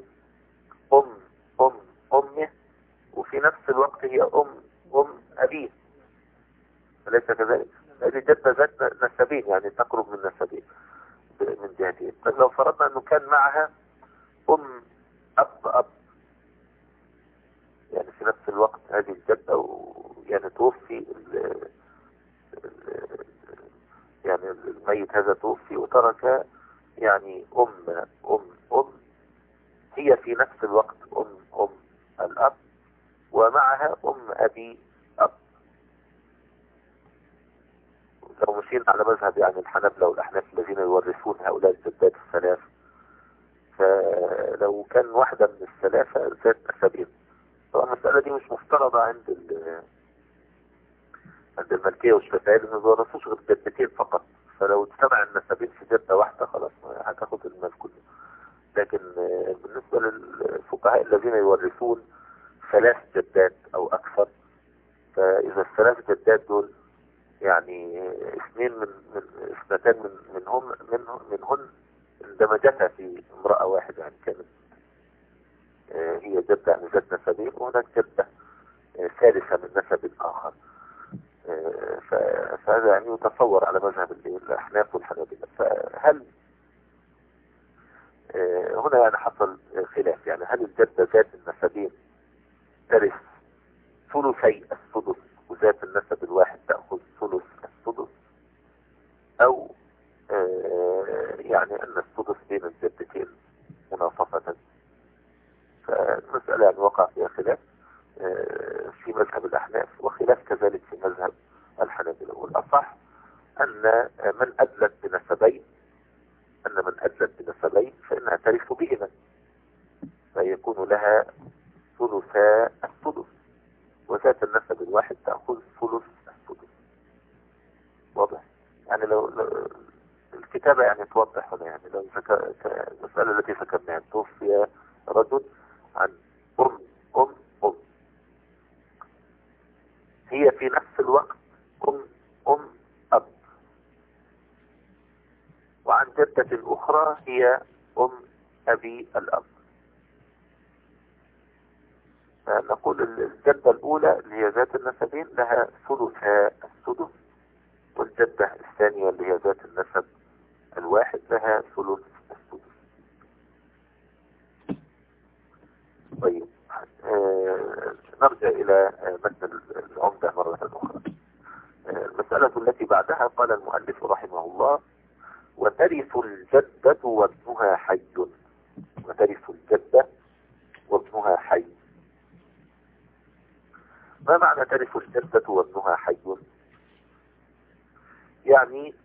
أمه، وفي نفس الوقت هي أم أبيه، أليس كذلك؟ هذه جدة ذات نسبين، يعني تقرب من نسبين من جهتين. بس لو فرضنا أنه كان معها أب، يعني في نفس الوقت هذه الجدة يعني توفي يعني الميت هذا توفي وترك يعني أم هي في نفس الوقت أم الأب، ومعها أم أبي أب. لو مشينا على مذهب يعني الحنابلة والأحناف الذين يورثون هؤلاء الجدات الثلاث، فلو كان واحدة من الثلاثة ذات نسبين. طبعا المسألة دي مش مفترضة عند المالكية والشافعية، لأنه ما بيورثوش غير جدتين فقط. فلو اجتمع النسبين في جدة واحدة خلاص هتاخد المال كله. لكن بالنسبة للفقهاء الذين يورثون 3 جدات أو أكثر، فإذا الثلاث جدات دول يعني اثنتان منهن اندمجتا في امرأة واحدة، يعني كانت هي جدة يعني ذات نسبين، وهناك جدة ثالثة من نسب آخر. فهذا يعني يتصور على مذهب الأحناف والحنابلة. فهل هنا يعني حصل خلاف، يعني هل الجدة ذات النسبين ترث ثلثي السدس وذات النسب الواحد تأخذ ثلث السدس، أو يعني أن السدس بين الجدتين مناصفة؟ فالمسألة يعني وقع فيها خلاف في مذهب الأحناف، وخلاف كذلك في مذهب الحنابلة. والأصح أن من أدلت بنسبين فإنها ترث بهما، فيكون لها ثلثا السدس، وذات النسب الواحد تأخذ ثلث السدس. واضح؟ يعني لو الكتابة يعني توضح هنا، يعني لو المسألة التي ذكرناها توفي رجل عن أم هي في نفس الوقت أم أب، وعن جدة أخرى هي أم أبي الأب، نقول الجدة الأولى اللي هي ذات النسبين لها ثلثا السدس، والجدة الثانية اللي هي ذات النسب الواحد لها ثلث السدس. طيب نرجع إلى متن العمدة مرة أخرى. المسألة التي بعدها قال المؤلف رحمه الله: وترث الجدة وابنها حي. وترث الجدة وابنها حي. ما معنى ترث الجدة وابنها حي؟ يعني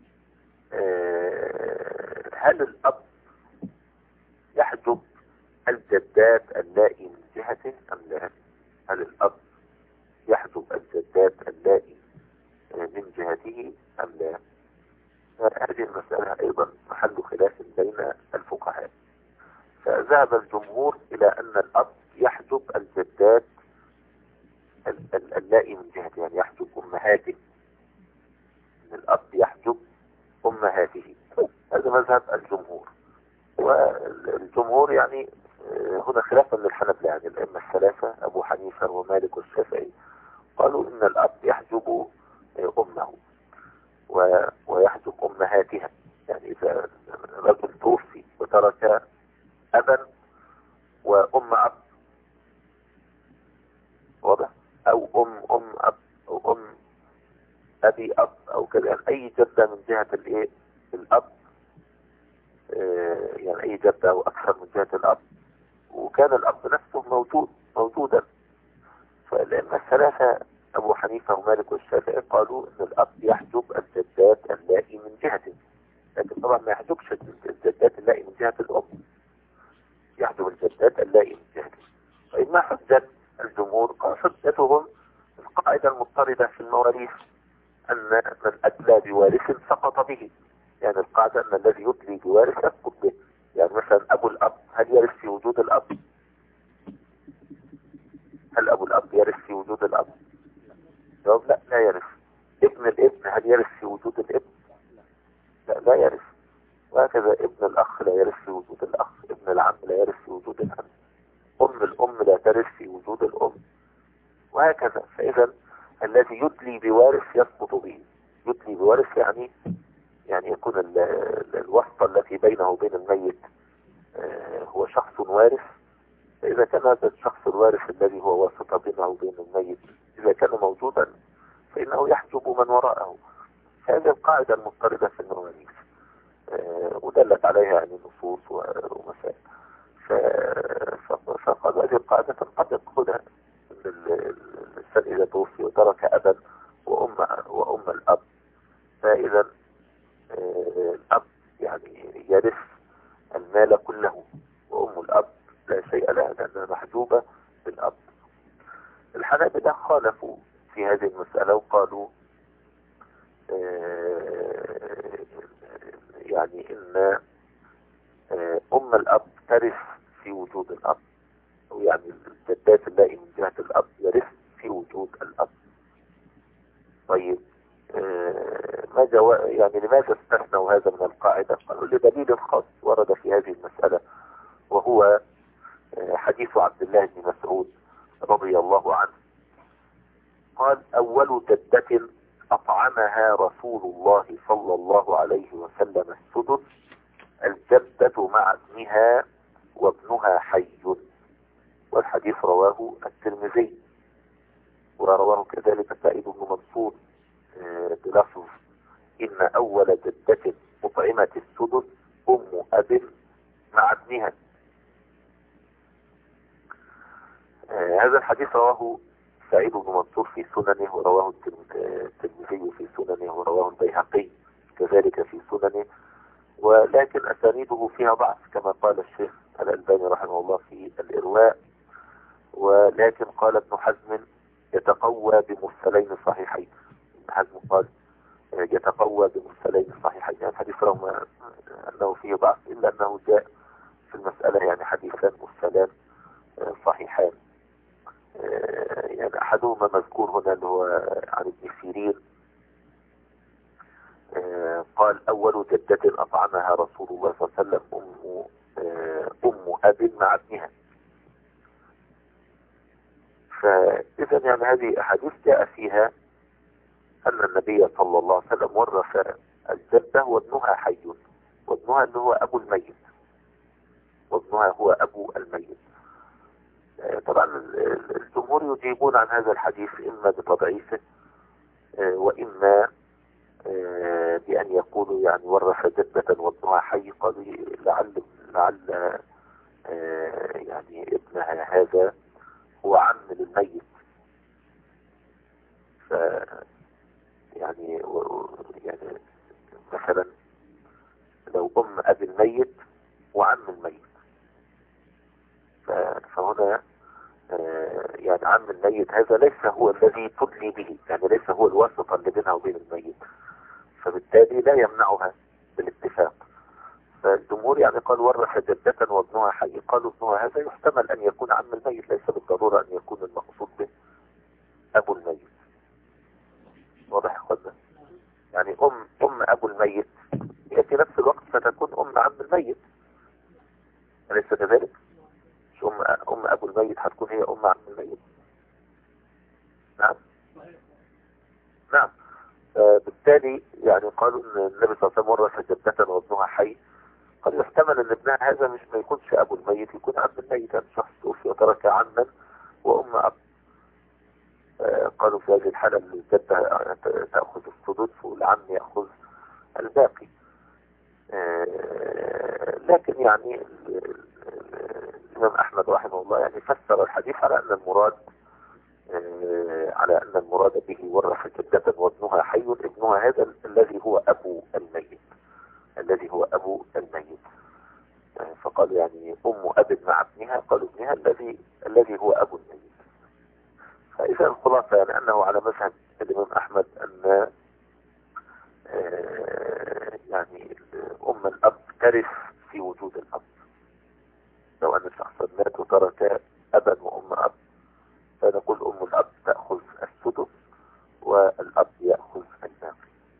هل الأب يحجب الجدات اللائي من جهته أم لا؟ هل الأب يحجب الجدات اللائي من جهته أم لا؟ هذه المسألة أيضا محل خلاف بين الفقهاء. فذهب الجمهور إلى أن الأب يحجب الجدات اللائي من جهته، يعني يحجب أمهاته. أن الأب يحجب أمهاته، هذا مذهب الجمهور. والجمهور يعني هنا خلافا للحنابلة، يعني الأئمة الثلاثة أبو حنيفة ومالك والشافعي قالوا إن الأب يحجب أمه ويحجب أمهاتها. يعني إذا رجل توفي وترك أبا وأم أب، واضح، أو أم أب أو أم أبي أب أو كذا، أي جدة من جهة الأب، يعني أي جدة أو أكثر من جهة الأب، وكان الأب نفسه موجودا. فالأئمة الثلاثة أبو حنيفة ومالك والشافعي قالوا أن الأب يحجب الجدات اللائي من جهته، لكن طبعا ما يحجبش الجدات اللائي من جهة الأم، يحجب الجدات اللائي من جهته. طيب ما حجة الجمهور؟ قال حجتهم القاعدة المضطردة في المواريث أن من أدلى بوارث سقط به. يعني القاعدة أن الذي يدلي بوارث يسقط به. يعني مثلا أبو الأب هل يرث في وجود الأب؟ هل أبو الأب يرث في وجود الأب؟ جواب لا يرث. ابن الابن هل يرث في وجود الابن؟ لا يرث. وهكذا ابن الأخ لا يرث في وجود الأخ، ابن العم لا يرث في وجود العم، أم الأم لا ترث في وجود الأم، وهكذا. فإذا الذي يدلي بوارث يسقط به. يدلي بوارث يعني يكون الواسطة التي بينه وبين الميت هو شخص وارث. فإذا كان هذا الشخص الوارث الذي هو واسطة بينه وبين الميت إذا كان موجودا فإنه يحجب من وراءه. هذه القاعدة المضطردة في المواريث ودلت عليها يعني نصوص ومسائل. فقد هذه القاعدة تنطبق هنا الإنسان إذا توفي وترك أبا وأم الأب، فإذا الأب يعني يرث المال كله، وأم الأب لا شيء لها لأنها محجوبة بالأب. الحنابلة خالفوا في هذه المسألة وقالوا يعني إن أم الأب ترث في وجود الأب، أو يعني الجدات اللائي من جهة الأب يرث في وجود الأب. طيب يعني لماذا استثنوا هذا من القاعدة؟ قالوا لدليل خاص ورد في هذه المسألة، وهو حديث عبد الله بن مسعود رضي الله عنه قال: أول جدة أطعمها رسول الله صلى الله عليه وسلم السدس الجدة مع ابنها وابنها حي. والحديث رواه الترمذي، ورواه كذلك سعيد بن منصور بلفظ: إن أول جدة أطعمت السدس أم أب مع ابنها. هذا الحديث رواه سعيد بن منصور في سننه، ورواه الترمذي في سننه، ورواه البيهقي كذلك في سننه، ولكن أسانيده فيها ضعف كما قال الشيخ الألباني رحمه الله في الإرواء. ولكن قال ابن حزم: يتقوى بمرسلين صحيحين. ابن حزم قال: يتقوى بمرسلين صحيحين، يعني الحديث رغم أنه فيه ضعف إلا أنه جاء في المسألة يعني حديثان مرسلان صحيحان. يعني أحدهما مذكور هنا اللي هو عن ابن سيرين قال: أول جدة أطعمها رسول الله صلى الله عليه وسلم أم أب مع ابنها. فإذا يعني هذه أحاديث جاء فيها أن النبي صلى الله عليه وسلم ورث الجدة وابنها حي، وابنها اللي هو أبو الميت، وابنها هو أبو الميت. طبعا الجمهور يجيبون عن هذا الحديث إما بتضعيفه وإما بأن يقولوا يعني ورث جدة وابنها حي، قالوا لعل يعني ابنها هذا هو عم للميت. ف يعني مثلا لو أم أبي الميت وعم الميت، فهنا يعني عم الميت هذا ليس هو الذي تدلي به، يعني ليس هو الواسطة اللي بينها وبين الميت، فبالتالي لا يمنعها بالاتفاق. فالجمهور يعني قال ورث جدة وابنها حي، قالوا ابنها هذا يحتمل أن يكون عم الميت، ليس بالضرورة أن يكون المقصود به أبو الميت. واضح يا اخوانا؟ يعني أم أبو الميت هي في نفس الوقت ستكون أم عم الميت، أليس كذلك؟ مش أم أبو الميت هتكون هي أم عم الميت؟ نعم نعم. بالتالي يعني قالوا ان النبي صلى الله عليه وسلم ورث جدة وابنها حي، قد يحتمل ان ابنها هذا مش ما يكونش ابو الميت، يكون عم الميت، يعني شخص توفي وترك عما وام اب. قالوا في هذه الحالة الجدة تأخذ السدس والعم يأخذ الباقي. لكن يعني الإمام أحمد رحمه الله يعني فسر الحديث على أن المراد به ورث جدة وابنها حي، ابنها هذا الذي هو أبو الميت، فقالوا يعني أم أب مع ابنها، قالوا ابنها الذي هو أبو الميت. فإذا الخلاصة يعني أنه على مذهب الإمام أحمد أن يعني أم الأب ترث في وجود الأب. لو أن شخصا مات وترك أبا وأم أب، فنقول أم الأب تأخذ السدس والأب يأخذ الباقي،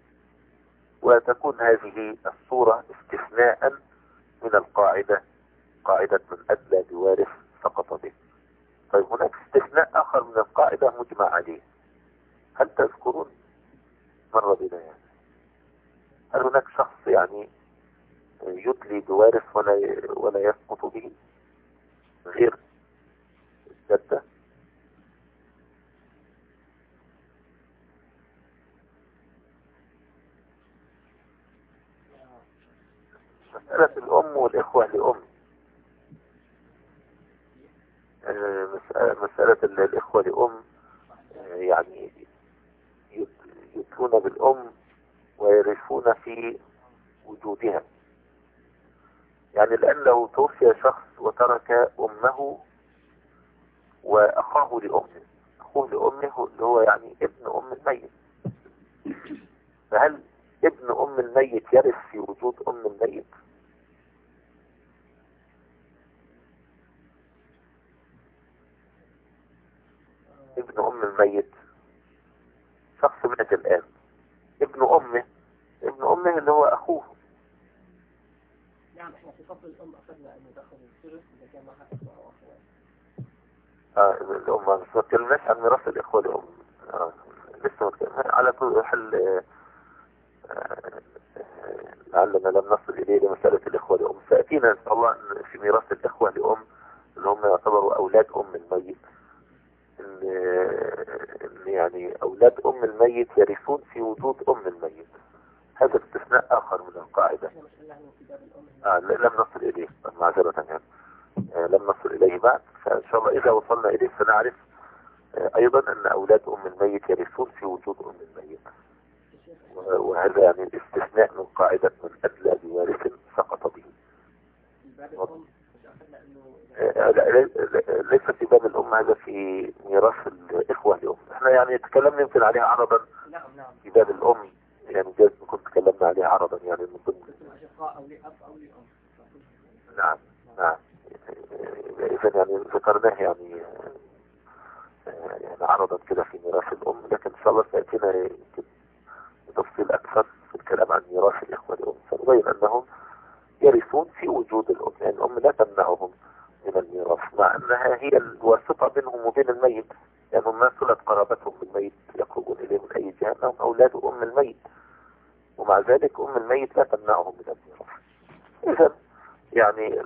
وتكون هذه الصورة استثناء من القاعدة، قاعدة من أدلى بوارث سقط به. طيب هناك استثناء آخر من القاعدة مجمع عليه، هل تذكرون؟ مر بنا يعني. هل هناك شخص يعني يدلي بوارث ولا يسقط به غير الجدة؟ مسألة الأم والإخوة لأم، مسألة الإخوة لأم يعني يتلون بالأم ويرثون في وجودها. يعني لأن لو توفي شخص وترك أمه وأخاه لأمه، أخوه لأمه اللي هو يعني ابن أم الميت، فهل ابن أم الميت يرث في وجود أم الميت؟ ابن أم الميت شخص مات الآن، ابن أمه اللي هو أخوه. نعم، احنا في فصل الأم أخذنا أن ندخل الثلث إذا كان معها إخوة أو أخوات. الأم ما تكلمناش عن ميراث الإخوة الأم. لسه ما تكلمنا على كل حل. لعلنا لم نصل إليه لمسألة الإخوة لأم. سأتينا إن شاء الله في ميراث الإخوة لأم اللي هم يعتبروا أولاد أم الميت، إن يعني أولاد أم الميت يرثون في وجود أم الميت. هذا استثناء آخر من القاعدة. لم نصل إليه معذرة يعني. لم نصل إليه بعد، فإن شاء الله إذا وصلنا إليه سنعرف أيضا أن أولاد أم الميت يرثون في وجود أم الميت، وهذا يعني الاستثناء من قاعدة من أدلى بوارث سقط به. ليس في باب الأم، هذا في ميراث الإخوة الأم. احنا يعني تكلمنا يمكن عليها عرضا في باب الأم، يعني جاز نكون تكلمنا عليها عرضا يعني من ضمن. نعم نعم. إذا يعني ذكرناه يعني عرضا كده في ميراث الأم، لكن إن شاء الله سيأتينا بتفصيل أكثر في الكلام عن ميراث الإخوة الأم، سنبين أنهم يرثون في وجود الأم، يعني الأم لا تمنعهم من الميراث، مع أنها هي الواسطة بينهم وبين الميت، يعني هم ما صلة قرابتهم بالميت يخرجون إليه من أي جهة، أنهم أولاد أم الميت، ومع ذلك أم الميت لا تمنعهم من الميراث. إذا يعني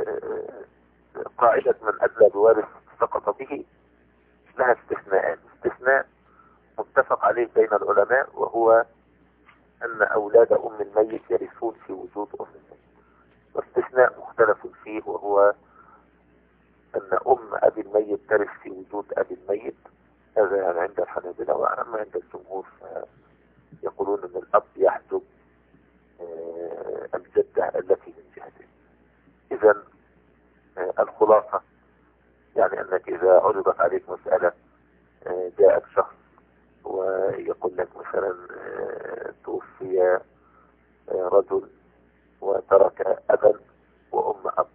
قاعدة من أدلى بوارث سقط به لها استثناءات. استثناء متفق عليه بين العلماء، وهو أن أولاد أم الميت يرثون في وجود أم الميت. واستثناء مختلف فيه، وهو أن أم أبي الميت ترث في وجود أبي الميت. هذا يعني عند الحنابلة، وأما عند الجمهور يقولون أن الأب يحجب الجدة التي من جهته. إذا الخلاصة يعني أنك إذا عرضت عليك مسألة، جاءك شخص ويقول لك مثلا توفي رجل وترك أبا وأم أب،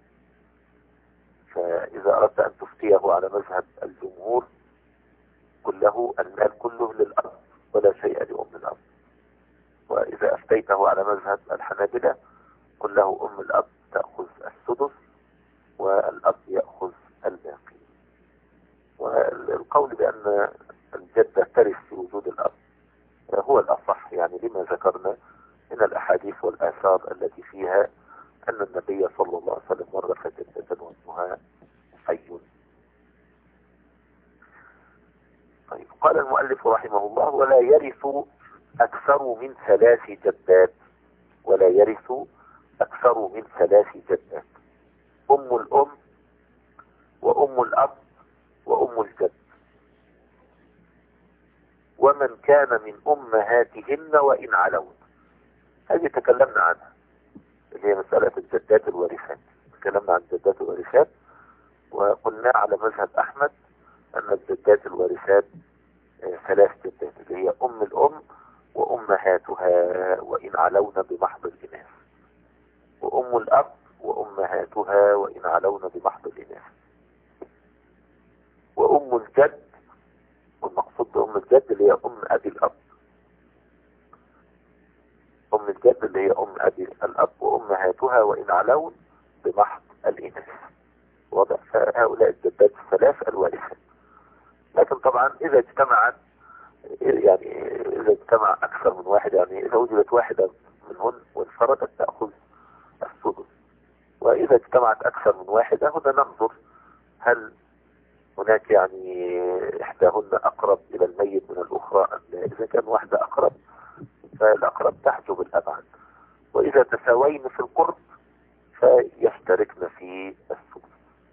فإذا أردت أن تفتيه على مذهب الجمهور كله المال كله للأب ولا شيء لأم الأب، وإذا أفتيته على مذهب الحنابلة كله أم الأب تأخذ السدس والأب يأخذ الباقي. والقول بأن الجدة ترث في وجود الأب هو الأصح، يعني لما ذكرنا من الأحاديث والآثار التي فيها أن النبي صلى الله عليه وسلم ورث جدة واسمها حي. طيب، قال المؤلف رحمه الله: ولا يرث أكثر من 3 جدات. ولا يرث أكثر من 3 جدات: أم الأم وأم الأب وأم الجد، ومن كان من أمهاتهن وإن علون. هذه تكلمنا عنها، اللي هي مسألة الجدات الوارثات. تكلمنا عن الجدات الوارثات وقلنا على مذهب أحمد أن الجدات الوارثات 3 جدات، اللي هي أم الأم وأمهاتها وإن علون بمحض الإناث، وأم الأب وأمهاتها وإن علون بمحض الإناث، وأم الجد، والمقصود بأم الجد اللي هي أم أبي الأب. أم الجد اللي هي أم أبي الأب وأمهاتها وإن علون بمحض الإناث. واضح؟ فهؤلاء الجدات 3 الوارثات. لكن طبعا إذا اجتمعت، يعني إذا اجتمع أكثر من واحد، يعني إذا وجدت واحدة منهن وانفردت تأخذ السدس، وإذا اجتمعت أكثر من واحدة هنا ننظر هل هناك يعني إحداهن أقرب إلى الميت من الأخرى أم لا. إذا كان واحدة أقرب فالأقرب تحجب الأبعد، وإذا تساوين في القرب فيشتركن في السدس.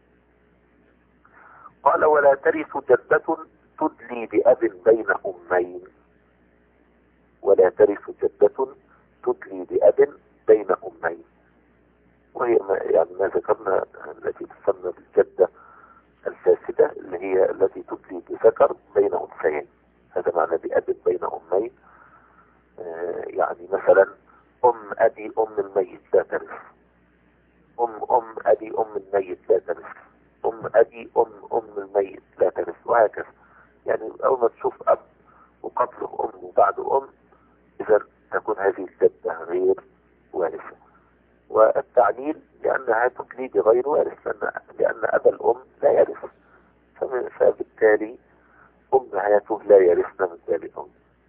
قال: ولا ترث جدة تدلي بأب بين أمين. ولا ترث جدة تدلي بأب بين أمين، وهي ما ذكرنا التي تسمى بالجدة الفاسدة، اللي هي التي تدلي بذكر بين أنثيين. هذا معنى بأب بين أمين. يعني مثلا أم أبي أم الميت لا ترث، أم أبي أم الميت لا ترث، أم أبي أم الميت لا ترث، وهكذا. يعني أول ما تشوف أب وقبله أم وبعده أم، إذا تكون هذه الجدة غير وارثة. والتعليل لأنها تدلي بغير وارث، لأن أبا الأم لا يرث، فبالتالي أمهاته لا يرثن من باب الأم.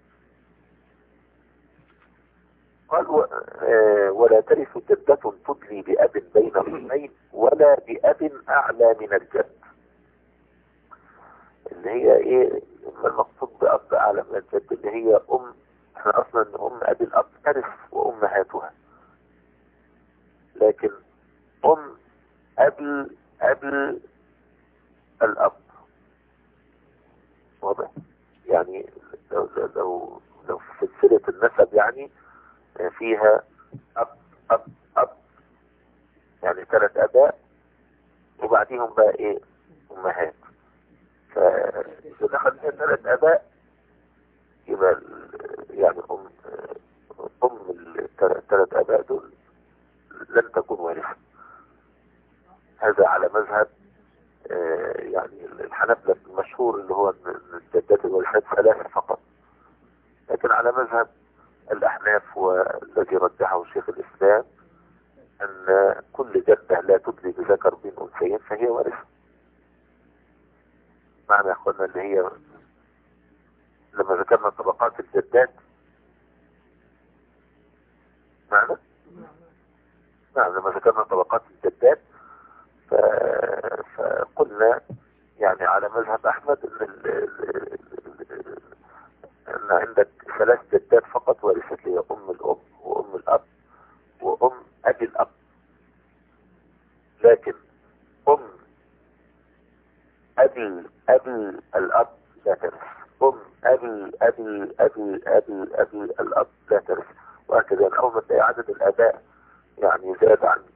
قال ولا ترث جدة تدلي بأب بين أمين ولا بأب أعلى من الجد. اللي هي إيه المقصود بأب أعلى من الجد؟ اللي هي احنا أصلا أم أبي الأب ترث وأمهاتها، لكن أبي الأب واضح؟ يعني لو في سلسلة النسب يعني فيها أب يعني 3 آباء وبعديهم بقى إيه أمهات، فإذا دخل فيها 3 آباء يبقى يعني أم ال3 آباء دول لن تكون وارثة. هذا على مذهب يعني الحنابلة المشهور اللي هو الجدات الوارثات 3 فقط، لكن على مذهب الأحناف والذي رجحه شيخ الإسلام أن كل جدة لا تدلي بذكر بين أنثيين فهي وارثة. معنى يا أخوانا اللي هي لما ذكرنا طبقات الجدات لما ذكرنا طبقات الجدات فقلنا يعني على مذهب أحمد أن عندك 3 جدات فقط ورثت، هي أم الأب وأم الأب وأم أبي الأب، لكن أم أبي الأب لا ترث، أم أبي الأب لا ترث، وهكذا. أول ما تلاقي عدد الآباء يعني زاد عن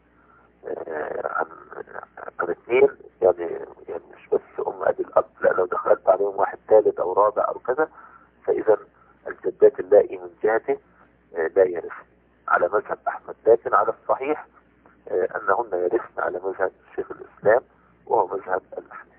2 يعني مش بس أم أبي الأب، لا لو دخلت عليهم واحد ثالث أو رابع أو كذا، فإذا الجدات اللائي من جهته لا يرث على مذهب أحمد، لكن على الصحيح أنهن يرثن على مذهب شيخ الإسلام وهو مذهب الأحناف.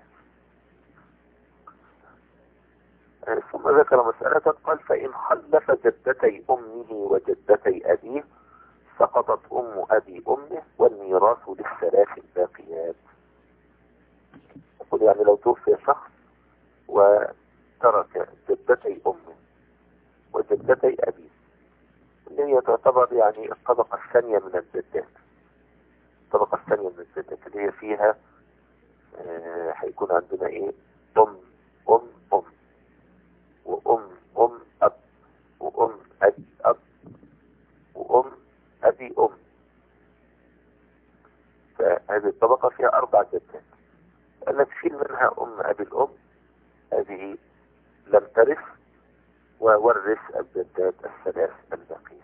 ثم ذكر مسألة قال فإن خلف جدتي أمه وجدتي أبيه سقطت أم أبي أمه والميراث لل3 الباقيات. يقول يعني لو توفي شخص وترك جدتي أمه وجدتي أبيه اللي هي تعتبر يعني الطبقة الثانية من الجدات، الطبقة الثانية من الجدات اللي هي فيها هيكون عندنا ايه أم وأم أب وأم أبي أب وأم أبي أم، فهذه الطبقة فيها 4 جدات. قال لك شيل منها أم أبي الأم، هذه لم ترث، وورث الجدات ال3 الباقية.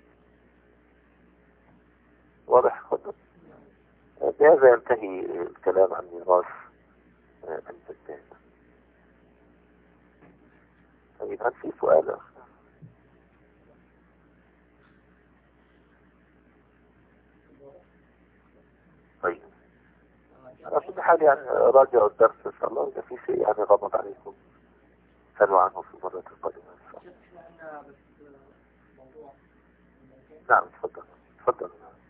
واضح خطر؟ بهذا ينتهي الكلام عن ميراث الجدات. طيب هل في سؤال؟ طيب أنا في حال يعني راجع الدرس إن شاء الله، إذا في شيء يعني غضب عليكم سألوا عنه في المرة القادمة إن شاء الله. نعم تفضل.